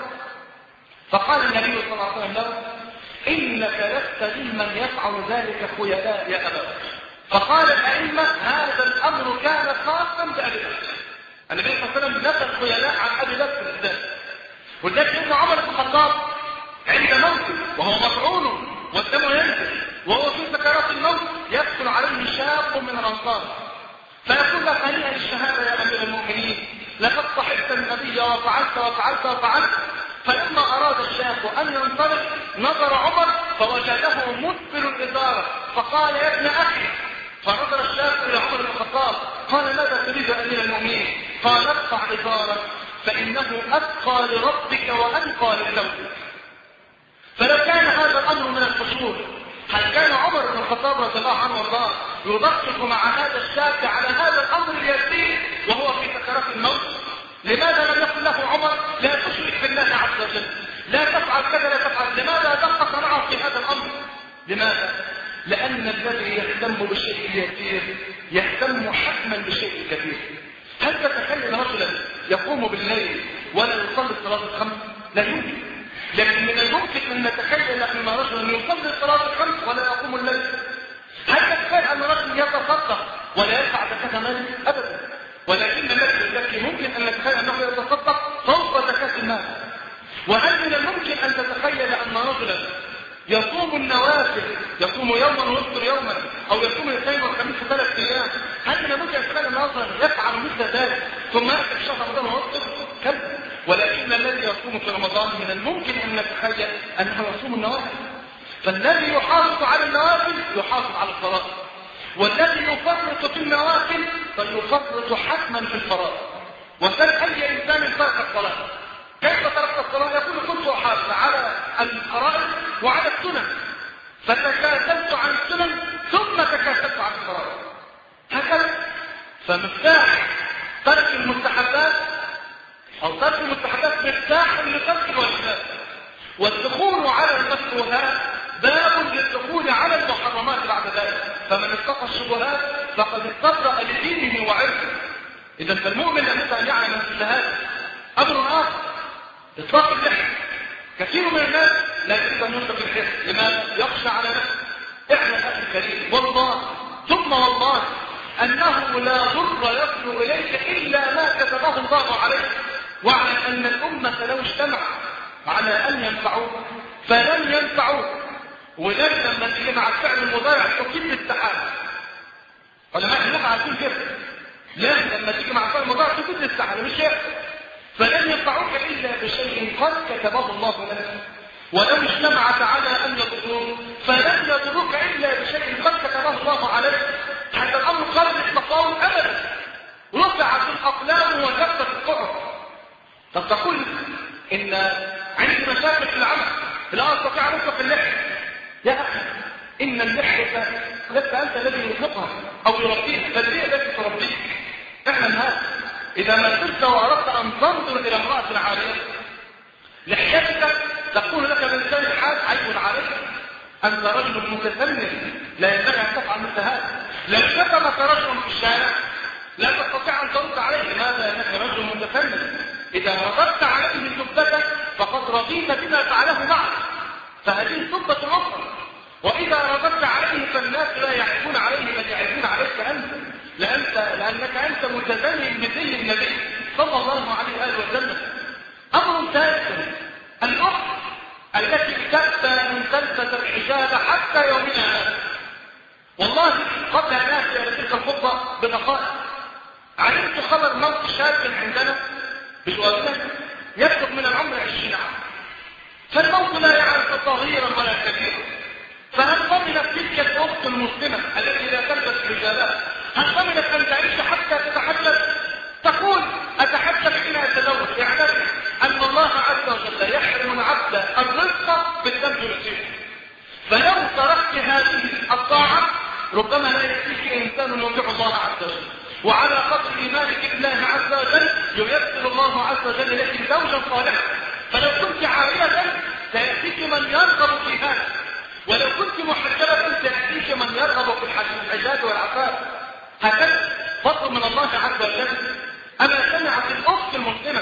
Speaker 1: فقال النبي صلى الله عليه وسلم له إنك لست ممن يفعل ذلك خيلاء يا أبا بكر. فقال الأئمة هذا الأمر كان خاصا بأبي بكر. النبي صلى الله عليه وسلم نفى الخيلاء عن أبي بكر بالذات. ولذلك ابن عمر بن الخطاب عند موته وهو مطعون والدم ينزل وهو في سكرات الموت يدخل عليه شاب من الأنصار فيقول له هنيئا الشهادة يا أمير المؤمنين لقد صحبت النبي وفعلت وفعلت وفعلت. فلما أراد الشاب أن ينطلق نظر عمر فوجده مسبل الإزارة فقال يا ابن أخي. فنظر الشاب إلى عمر بن الخطاب قال ماذا تريد أمير المؤمنين؟ قال ارفع إزارك فإنه أتقى لربك وأنقى لزوجك. فلو كان هذا الأمر من الفشور هل كان عمر بن الخطاب رضي الله عنه وارضاه يضحك مع هذا الشاب على هذا الأمر اليسير وهو في سكرات الموت؟ لماذا لم يقل له عمر لا تشرك بالله عز وجل، لا تفعل كذا لا تفعل؟ لماذا دقق معه في هذا الأمر؟ لماذا؟ لأن الذي يهتم بالشيء اليسير يهتم حتما بالشيء الكبير. هل تتخيل رجلا يقوم بالليل ولا يصلي الصلاة الخمس؟ لا يمكن. لكن من الممكن أن نتخيل أن رجلا يصلي الصلاة الخمس ولا يقوم الليل. هل تتخيل أن رجل يتصدق ولا يدفع زكاة ماله؟ أبدا. ولكن الذي الذكي ممكن أن نتخيل أنه يتصدق فوق زكاة المال. وهل من الممكن أن تتخيل أن رجلا يصوم النوافل يصوم يوما ويفطر يوما أو يصوم الاثنين والخميس ثلاث أيام؟ هل من الممكن أن تتخيل أن رجلا يفعل مثل ذلك ثم يأتي في شهر رمضان ويفطر؟ كلا. ولكن الذي يصوم في رمضان من الممكن أن نتخيل أنه يصوم النوافل. فالذي يحافظ على النوافل يحافظ على الفرائض، والذي يفرط في النوافل فليفرط حتما في الفرائض. وسل أي إنسان ترك الصلاة كيف تركت الصلاة؟ يقول كنت أحافظ على الفرائض وعلى السنن فتكاسلت عن السنن ثم تكاسلت عن الفرائض. هكذا. فمفتاح ترك المستحبات أو ترك المستحبات مفتاح لترك الواجبات، والدخول على المكروهات باب للدخول على المحرمات بعد ذلك. فمن اتقى الشبهات فقد استبرأ لدينه وعرضه. إذا فالمؤمن لابد أن يعلم مثل هذا. أمر آخر إطلاق اللحية. كثير من الناس لا يريد أن يطلق اللحية. لماذا؟ يخشى على نفسه. اعلم أخي الكريم والله ثم والله أنه لا ضر يصل إليك إلا ما كتبه الله عليك. واعلم أن الأمة لو اجتمع على أن ينفعوك فلن ينفعوك. ولكن لما تيجي مع الفعل المضارع تقيم السحابة. علماء اللغة عارفين كده. لا لما تيجي مع الفعل المضارع تقيم السحابة مش هيك. فلن ينفعوك إلا بشيء قد كتبه الله لك. ولو اجتمعت على أن يضروك فلن يضروك إلا بشيء قد كتبه الله عليك. هذا الأمر قبل التفاوض أبدا. رفعت الأقلام وجفت الصحف. طب تقول إن عندي مشاكل في العمل لا أستطيع أن أطلق اللحية. يا أخي إن اللحية لست أنت الذي يطلقها أو يربيها، بل هي التي تربيك. اعلم هذا. إذا ما كنت وأردت أن تنظر إلى امرأة عارية لحيتك تقول لك بلسان الحال عيب عليك، أنت رجل متسنن لا ينبغي أن تفعل مثل هذا. لو شتمك رجل في الشارع لا تستطيع أن ترد عليه. لماذا؟ أنك رجل متسنن. إذا رددت عليه سبتك فقد رضيت بما فعله معك، فهذه سبة أخرى. وإذا رددت عليه فالناس لا يعرفون عليه بل يعرفون عليك أنت، لأنت لأنك أنت متزين بذل النبي صلى الله عليه وآله وسلم. أمر ثالث الأخت التي تأتى من تلبس الحجاب حتى يومنا هذا. والله قبل أن آتي إلى تلك الخطبة بدقائق علمت خبر موت شاب عندنا بجوازنا يبلغ من العمر عشرين عام. فالموت لا يعرف صغيرا ولا كبيرا. فهل ضمنت تلك الأخت المسلمة التي لا تلبس حجابات هل ضمنت أن تعيش حتى تتحدث؟ تقول أتحدث حين أتزوج. اعترف أن الله عز وجل يحرم العبد الرزق بالذنب يصيبه. فلو تركت هذه الطاعة ربما لا يأتيك إنسان يطيع الله عز وجل، وعلى قدر إيمانك بالله عز وجل ييسر الله عز وجل لك زوجا صالحا. فلو كنت عارية سيأتيك من يرغب في هذا، ولو كنت محجبة سيأتيك من يرغب في الحجاب والعفاف. هكذا فضل من الله عز وجل. أما سمعت الأخت المسلمة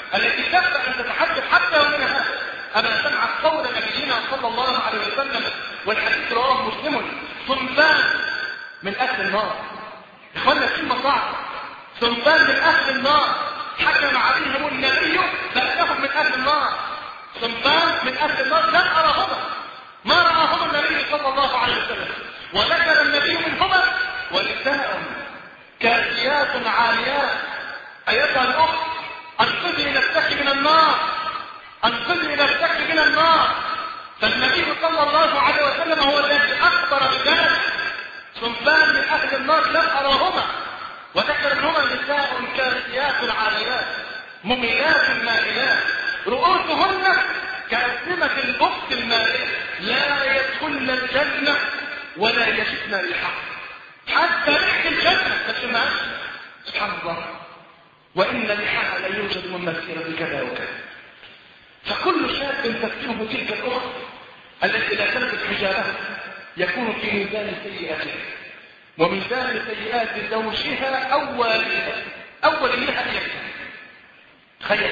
Speaker 1: التي تبدأ أن تتحدث حتى يومنا هذا. أما سمعت قول نبينا صلى الله عليه وسلم والحديث رواه مسلم: صنفان من أهل النار. إخوانا كلمة صعبة. صنفان من أهل النار حكم عليهم النبي بأنهم من أهل النار. صنفان من أهل النار لم أرهما، ما رآهما النبي صلى الله عليه وسلم، وذكر النبي منهما: ونساء كاسيات عاريات. أيتها الأخت أنقذي نفسك من النار، أنقذي نفسك من النار. فالنبي صلى الله عليه وسلم هو الذي أخبر بذلك. صنفان من أهل النار لم أراهما، وذكر منهما: نساء كاسيات عاريات مميلات مائلات رؤوسهن كأسنمة البخت المائلة لا يدخلن الجنة ولا يجدن ريحها. حتى ريح الجنة تسمعها. سبحان الله. وإن ريحها لا يوجد من مسيرة كذا وكذا. فكل شاب تفتنه تلك الأخت التي لا تلبس حجابها يكون في ميزان سيئاته وميزان سيئات زوجها أول أول لها أن يكون. تخيل.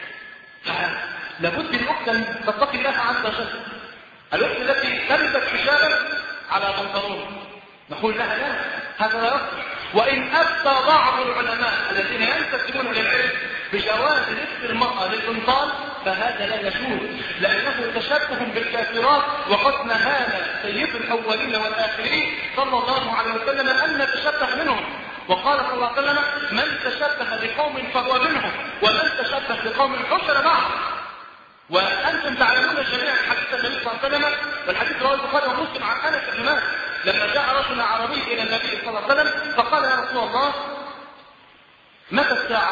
Speaker 1: لابد الأخت أن تتقي الله عز وجل. الأخت التي تلبس حجابا على بنطلون نقول لها لا، هذا لا يصلح. وإن أفتى بعض العلماء الذين ينتسبون للعلم بجواز لبس المرأة للبنطال فهذا لا يجوز، لأنه تشبه بالكافرات، وقد نهانا سيد الأولين والآخرين صلى الله عليه وسلم أن نتشبه منهم. وقال صلى الله عليه وسلم: من تشبه بقوم فهو منهم، ومن تشبه بقوم حشر معهم. وأنتم تعلمون جميعا حديث النبي صلى الله عليه وسلم، والحديث رواه البخاري ومسلم عن أنس بن مالك لما جاء رجل عربي إلى النبي صلى الله عليه وسلم فقال: يا رسول الله متى الساعة؟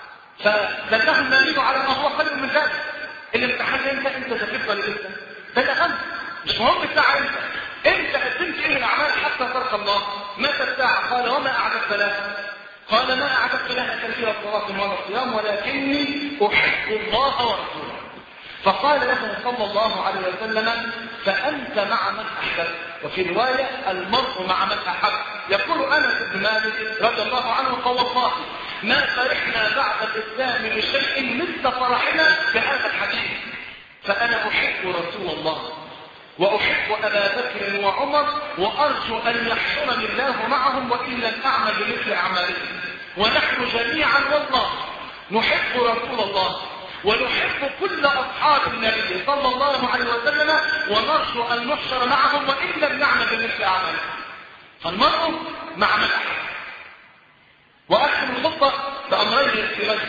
Speaker 1: فدله النبي على ما هو خير من ذلك. الامتحان انت انت ذاكرت ولا لسه؟ ده اهم، مش مهم الساعة انت. انت قدمت ايه من الاعمال حتى تلقى الله؟ متى الساعة؟ قال: وما اعددت لها؟ قال: ما اعددت لها كثير الصلاة ولا الصيام، ولكني احب الله ورسوله. فقال له صلى الله عليه وسلم: فأنت مع من أحببت. وفي رواية: المرء مع من أحب. يقول أنس بن مالك رضي الله عنه: فوالله ما فرحنا بعد الإسلام لشيء مثل فرحنا بهذا الحديث. فأنا أحب رسول الله وأحب أبا بكر وعمر، وأرجو أن يحشرني الله معهم وإن لم أعمل بمثل أعمالهم. ونحن جميعا والله نحب رسول الله ونحب كل أصحاب النبي صلى الله عليه وسلم، ونرجو أن نحشر معهم وإن لم نعمل بمثل أعمالهم. فالمرء مع من أحب. وأختم الخطة بأمرين يسيرين.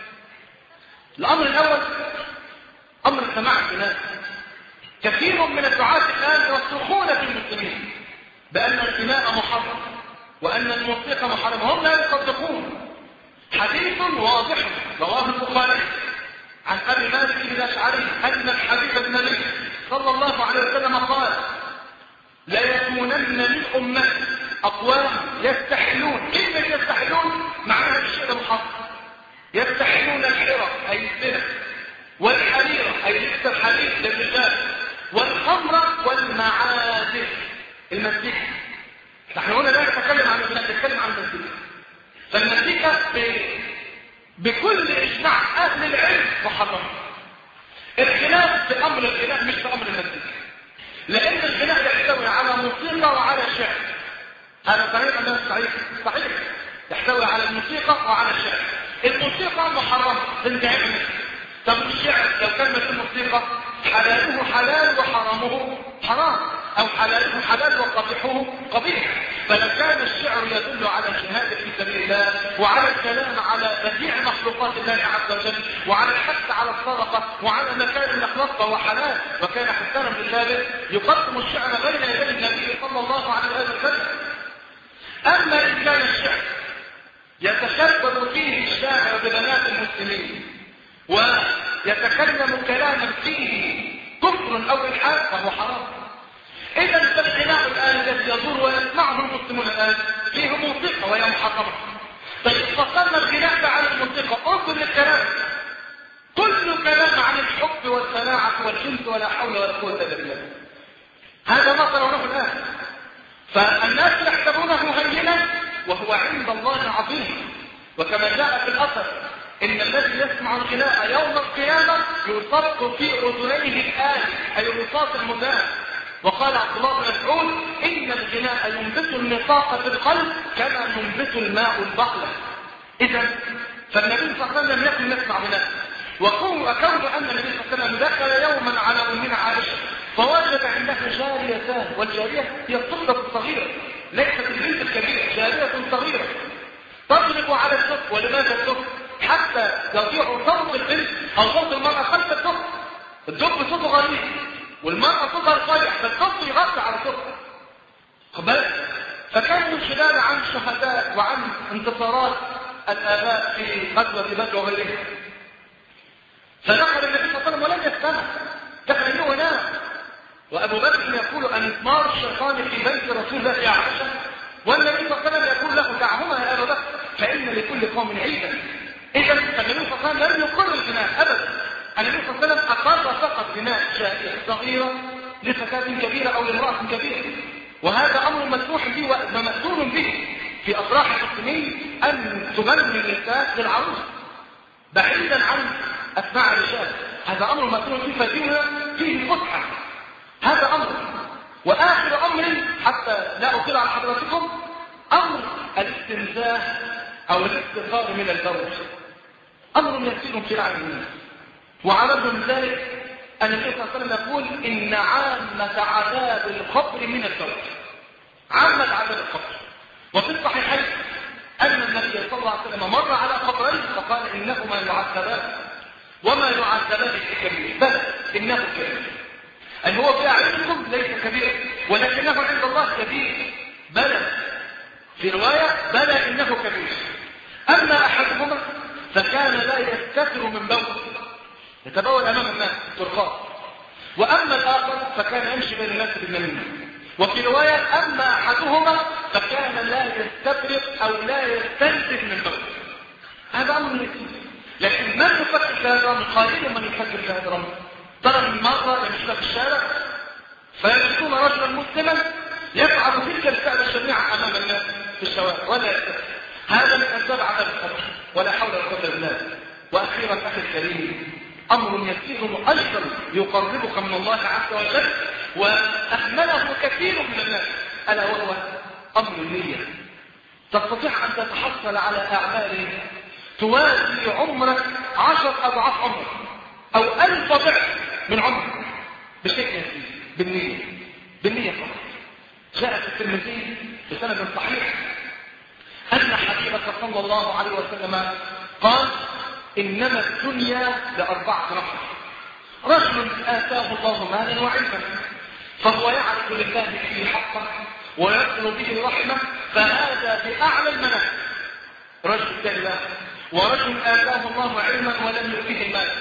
Speaker 1: الأمر الأول أمر سماع الناس. كثير من الدعاة الآن يصرخون في المسلمين بأن الغناء محرم وأن الموسيقى محرمة، هم لا يصدقون. حديث واضح رواه البخاري عن أبي مالك الأشعري أن الحبيب النبي صلى الله عليه وسلم قال: لا يكونن من أمتي أقوام يستحلون. كلمة يستحلون معناها الشيء المحرم. يستحلون الحرى أي الزنا، والحريرة أي لبس الحرير للرجال، والخمر والمعازف المزيكا. نحن هنا لا نتكلم عن الزنا، نتكلم عن المزيكا. فالمزيكا بكل إجماع أهل العلم محرم. الخلاف في أمر الغناء مش في أمر المزيكا، لأن الغناء يحتوي على موسيقى وعلى شعر. هذا صحيح أم صحيح؟ صحيح. يحتوي على الموسيقى وعلى الشعر. الموسيقى محرمة بالجميع. طب الشعر لو كان مثل الموسيقى حلاله حلال وحرامه حرام، أو حلاله حلال وقبيحه قبيح. فلو كان الشعر يدل على الجهاد في سبيل الله وعلى الكلام على بديع مخلوقات الله عز وجل وعلى الحث على الصدقة وعلى مكارم الأخلاق فهو حلال وكان حسنا بالله يقدم الشعر بين يدي النبي صلى الله عليه وسلم. أما إن كان الشعر يتشبب فيه الشاعر ببنات المسلمين ويتكلم كلاما فيه كفر أو إلحاد فهو حرام. إذا فالغناء الآن الذي يدور ويسمعه المسلمون الآن فيه موسيقى وهي محرمة. طيب فصلنا الغناء على الموسيقى، انظر للكلام كل كلام عن الحب والصناعة والجنس ولا حول ولا قوة إلا بالله. هذا ما ترونه الآن. فالناس يحسبونه هينا وهو عند الله عظيم. وكما جاء في الأثر إن الذي يسمع الغناء يوم القيامة يصب في أذنيه الآن، أي الرصاص المذاب. وقال عبد الله بن مسعود: إن الغناء ينبت النفاق في القلب كما ينبت الماء البقلة. إذا فالنبي صلى الله عليه وسلم لم يكن يسمع غناء. وكون أن النبي صلى الله عليه وسلم دخل يوما على أمنا عائشة فوجد عندها جاريتان، والجارية هي الطفلة الصغيرة ليست البنت الكبيرة، جارية صغيرة تضرب على الطفل. ولماذا الطفل؟ حتى يضيع صوت البنت أو صوت المرأة خلف الطفل. الدب صوته غريب والمرأة صوتها رفيع، فالطفل يغطي على الطفل. قبل فكان من خلال عن شهداء وعن انتصارات الآباء في غزوة بدر وغيرها. فدخل النبي صلى الله عليه وسلم ولم يستمع، دخل له ونام. وأبو بكر يقول: أنثمار الشيطان في بيت رسول الله يا عائشة. والنبي صلى الله عليه وسلم يقول له: دعهما يا أبا بكر فإن لكل قوم عيدا. إذا النبي صلى الله عليه وسلم لم يقر الغناء أبدا. النبي صلى الله عليه وسلم أقر فقط غناء جارية صغيرة لفتاة كبيرة أو لامرأة كبيرة، وهذا أمر مسموح به ومأذون به في أفراح المسلمين أن تغني النساء للعروس بعيدا عن أسماع الرجال. هذا أمر مسموح به فديننا فيه فسحة. هذا أمر. وآخر أمر حتى لا أطيل على حضراتكم أمر الاستنزاه أو الاستغفار من البول. أمر يسير في العالمين. وعرض من ذلك أن النبي صلى الله عليه وسلم يقول: إن عامة عذاب القبر من البول. عامة عذاب القبر. وفي الصحيحين أن النبي صلى الله عليه وسلم مر على قبرين فقال: إنهما يعذبان وما يعذبان في كبير، بل إنه كبير. أي هو في أعينكم ليس كبير ولكنه عند الله كبير. بلى في رواية: بلى إنه كبير. أما أحدهما فكان لا يستتر من بوله، يتبول أمام الناس الطرقات. وأما الآخر فكان يمشي بين الناس بالنميمة. وفي رواية: أما أحدهما فكان لا يستفرق أو لا يستنزف من بوله. هذا أمر يسير. لكن من يفكر في هذا الأمر؟ قليل من يفكر في هذا الأمر. ترى من مرة يمشي في الشارع فيجدون رجلا مسلما يفعل تلك الفعل الشنيعة أمام الناس في الشوارع ولا يستفرق. هذا من أسباب عذاب القبر، ولا حول ولا قوة إلا بالله. وأخيرا أخي الكريم، أمر يسير أيضا يقربك من الله عز وجل وأهمله كثير من الناس، ألا وهو أمر النية. تستطيع أن تتحصل على أعمال توازي عمرك عشر أضعاف عمرك أو ألف ضعف من عمرك بشيء يسير بالنية. بالنية فقط. جاء في الترمذي بسند صحيح أن حبيبك صلى الله عليه وسلم قال: إنما الدنيا لأربعة نفر: رجل آتاه الله مالا وعلما فهو يعرف لله فيه حقه ويصل به الرحمة فهذا بأعلى المنازل. رجل كلا. ورجل آتاه الله علما ولم يؤته المال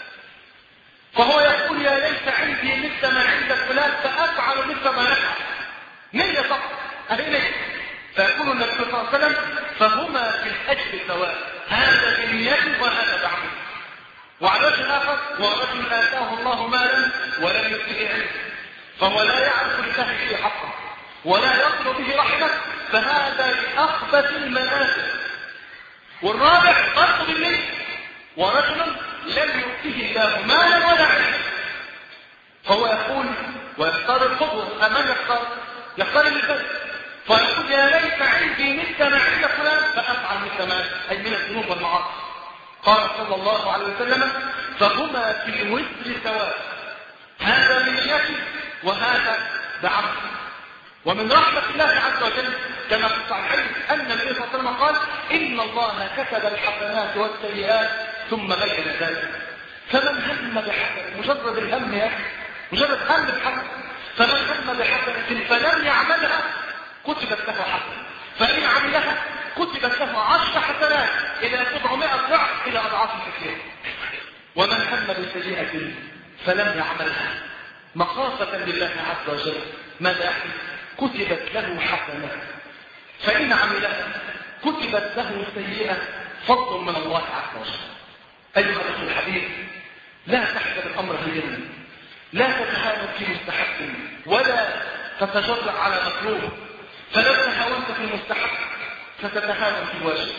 Speaker 1: فهو يقول: يا ليت عندي مثل ما عند فلان فأفعل مثل ما يفعل. نية فقط، أهي نية. فيقول النبي صلى الله عليه وسلم: فهما في الأجر سواء، هذا بالنية وهذا بعمل. وعلى وجه آخر: ورجل آتاه الله مالا ولم يؤته علما فهو لا يعرف لله فيه حقه ولا يصل به رحمه فهذا بأخبث المنازل. والرابع برضه بالنية: ورجل لم يؤته الله مالا ولا علما فهو يقول ويختار القدوة. أمن يختار؟ يختار البلد فيقول: يا ليت عندي مثل ما عند فلان فأفعل مثل ما، أي من الذنوب والمعاصي. قال صلى الله عليه وسلم: فهما في الوزر سواء، هذا بنيته وهذا بعمل. ومن رحمة الله عز وجل كما في الصحيحين أن النبي صلى الله عليه وسلم قال: إن الله كتب الحسنات والسيئات ثم بين ذلك. فمن هم بحسنة، مجرد الهم يا أخي، مجرد هم بحسنة، فمن هم بحسنة فلم يعملها كتبت له حسنة، فإن عملها كتبت له عشر حسنات إلى سبعمائة ضعف إلى أضعاف كثيرة. ومن هم بسيئة فلم يعملها مخافة لله عز وجل ماذا يحدث؟ كتبت له حسنة، فإن عملها كتبت له سيئة فضل من الله عز وجل. أيها الأخوة الحبيب، لا تحسب الأمر هينا، لا تتهاون في مستحب ولا تتجرأ على مكروه، فلو تهاونت في المستحب ستتهاون في الواجب،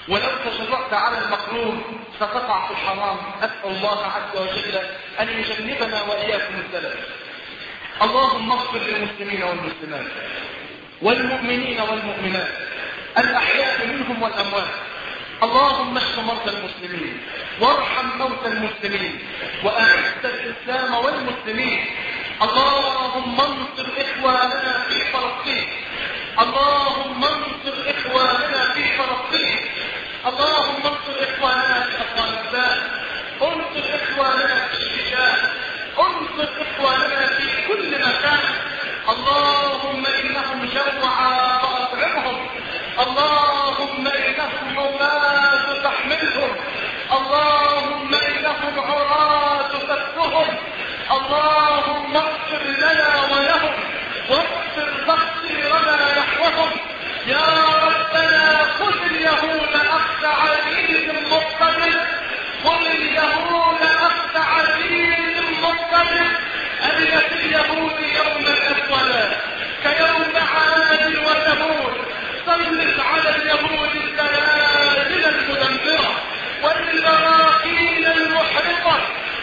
Speaker 1: ولو تجرأت على المكروه ستقع في الحرام. أسأل الله عز وجل أن يجنبنا وإياكم الزلل. اللهم اغفر للمسلمين والمسلمات والمؤمنين والمؤمنات الأحياء منهم والأموات. اللهم اشف مرضى المسلمين وارحم موتى المسلمين وأعز الإسلام والمسلمين. اللهم انصر إخواننا في فلسطين. اللهم انصر إخواننا في فلسطين. اللهم انصر إخواننا في أفغانستان. انصر إخواننا في الشيشان. انصر إخواننا في كل مكان. اللهم إنهم جوعى فأطعمهم. اللهم إنهم عماة تحملهم. اللهم إنهم عراة تكفهم. اللهم اغفر لنا ولهم واغفر تقصيرنا نحوهم. يا ربنا خذ اليهود أخذ عزيز مقتدر. خذ اليهود أخذ عزيز مقتدر. أبلت اليهود يوما أسودا كيوم عاد وثمود. سلط على اليهود الزلازل المدمرة والبراكين المحرقة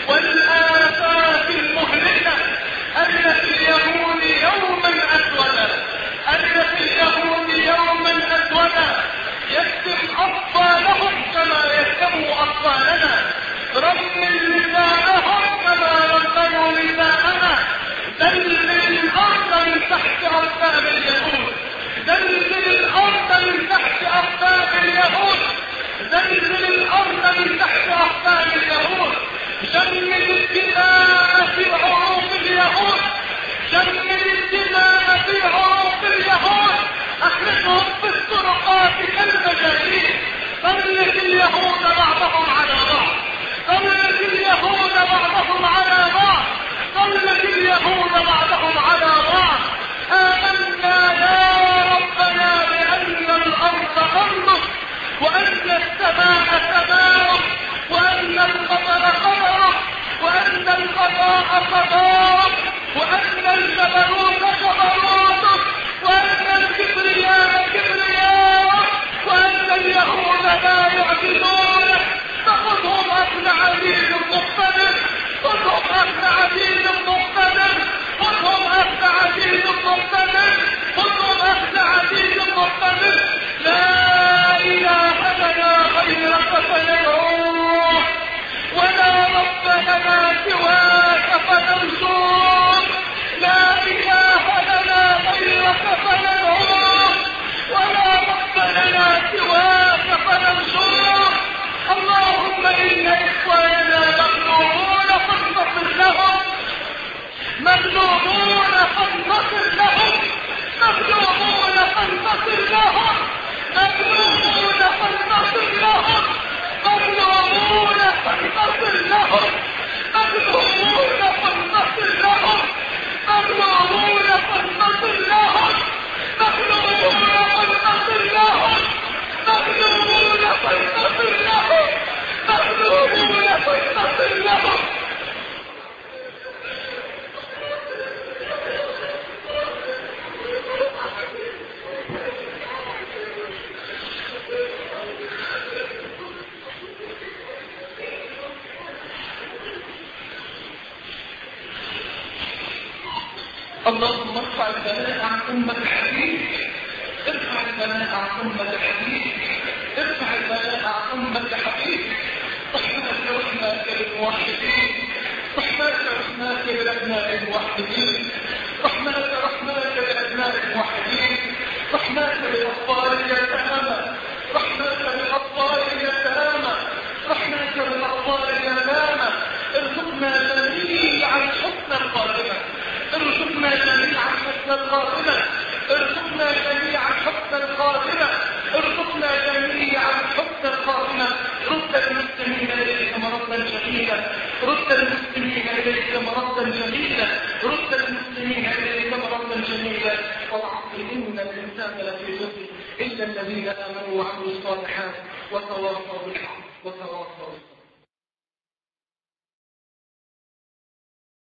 Speaker 1: والآفات المهلكة. أبلت اليهود يوما أسودا. أبلت اليهود يوما أسودا يكتم أطفالهم كما يكتم أطفالنا. رمل نساءهم كما رملوا نساءنا. دلل الأرض من تحت أقدام اليهود. زلزل الأرض من تحت أقدام اليهود. زلزل الأرض من تحت أقدام اليهود. جمد الدماء في عروق اليهود. جمد الدماء في عروق اليهود. أحرقهم في الطرقات كالمجانين. سلط اليهود بعضهم على بعض. سلط اليهود بعضهم على بعض. سلط اليهود بعضهم على بعض. آمنا يا ربنا بأن الأرض أرضك وأن السماء سماؤك وأن القمر قمرك وأن القضاء قضاءك وأن الجبروت جبروتك وأن الكبرياء كبرياءك وأن اليهود لا يعجزونك. فخذهم أخذ عزيز مقتدر. خذهم أخذ عزيز مقتدر. خذهم أخذ عزيز مقتدر. خذهم أخذ عزيز مقتدر. لا إله لنا غيرك فندعوه ولا رب لنا سواك فنرجوه. لا إله لنا غيرك فندعوه ولا رب لنا سواك فنرجوه. اللهم إن إخواننا مغلوبون فانتصر لهم. مغلوبون فانتصر لهم. مغلوبون فانتصر لهم. مغلوبون فانتصر لهم. مغلوبون فانتصر لهم. مغلوبون فانتصر لهم. مغلوبون فانتصر لهم. مغلوبون فانتصر لهم. مغلوبون فانتصر لهم. مغلوبون فانتصر لهم. اللهم ارفع البلاء عن أمة الحبيب. ارفع البلاء عن أمة الحبيب. ارفع البلاء عن أمة الحبيب. رحمك رحمك للموحدين. رحمك رحمك للأبناء الموحدين. رحمك رحمك للأبناء الموحدين. رحمك للأطفال اليتامى. رحمك للأطفال اليتامى. رحمك للأطفال اليتامى. ارزقنا جميعا حسن الخاتمة. ارزقنا جميعا حسن الخاتمة. ارزقنا جميعا حسن الخاتمة. ارزقنا جميعا حسن الخاتمة. رد المسلمين إليك مردا جميلا. رد المسلمين إليك مردا جميلا. رد المسلمين إليك مردا جميلا. والعصر إن الإنسان لفي خسر إلا الذين آمنوا وعملوا الصالحات وتواصوا بالحق وتواصوا بالصبر.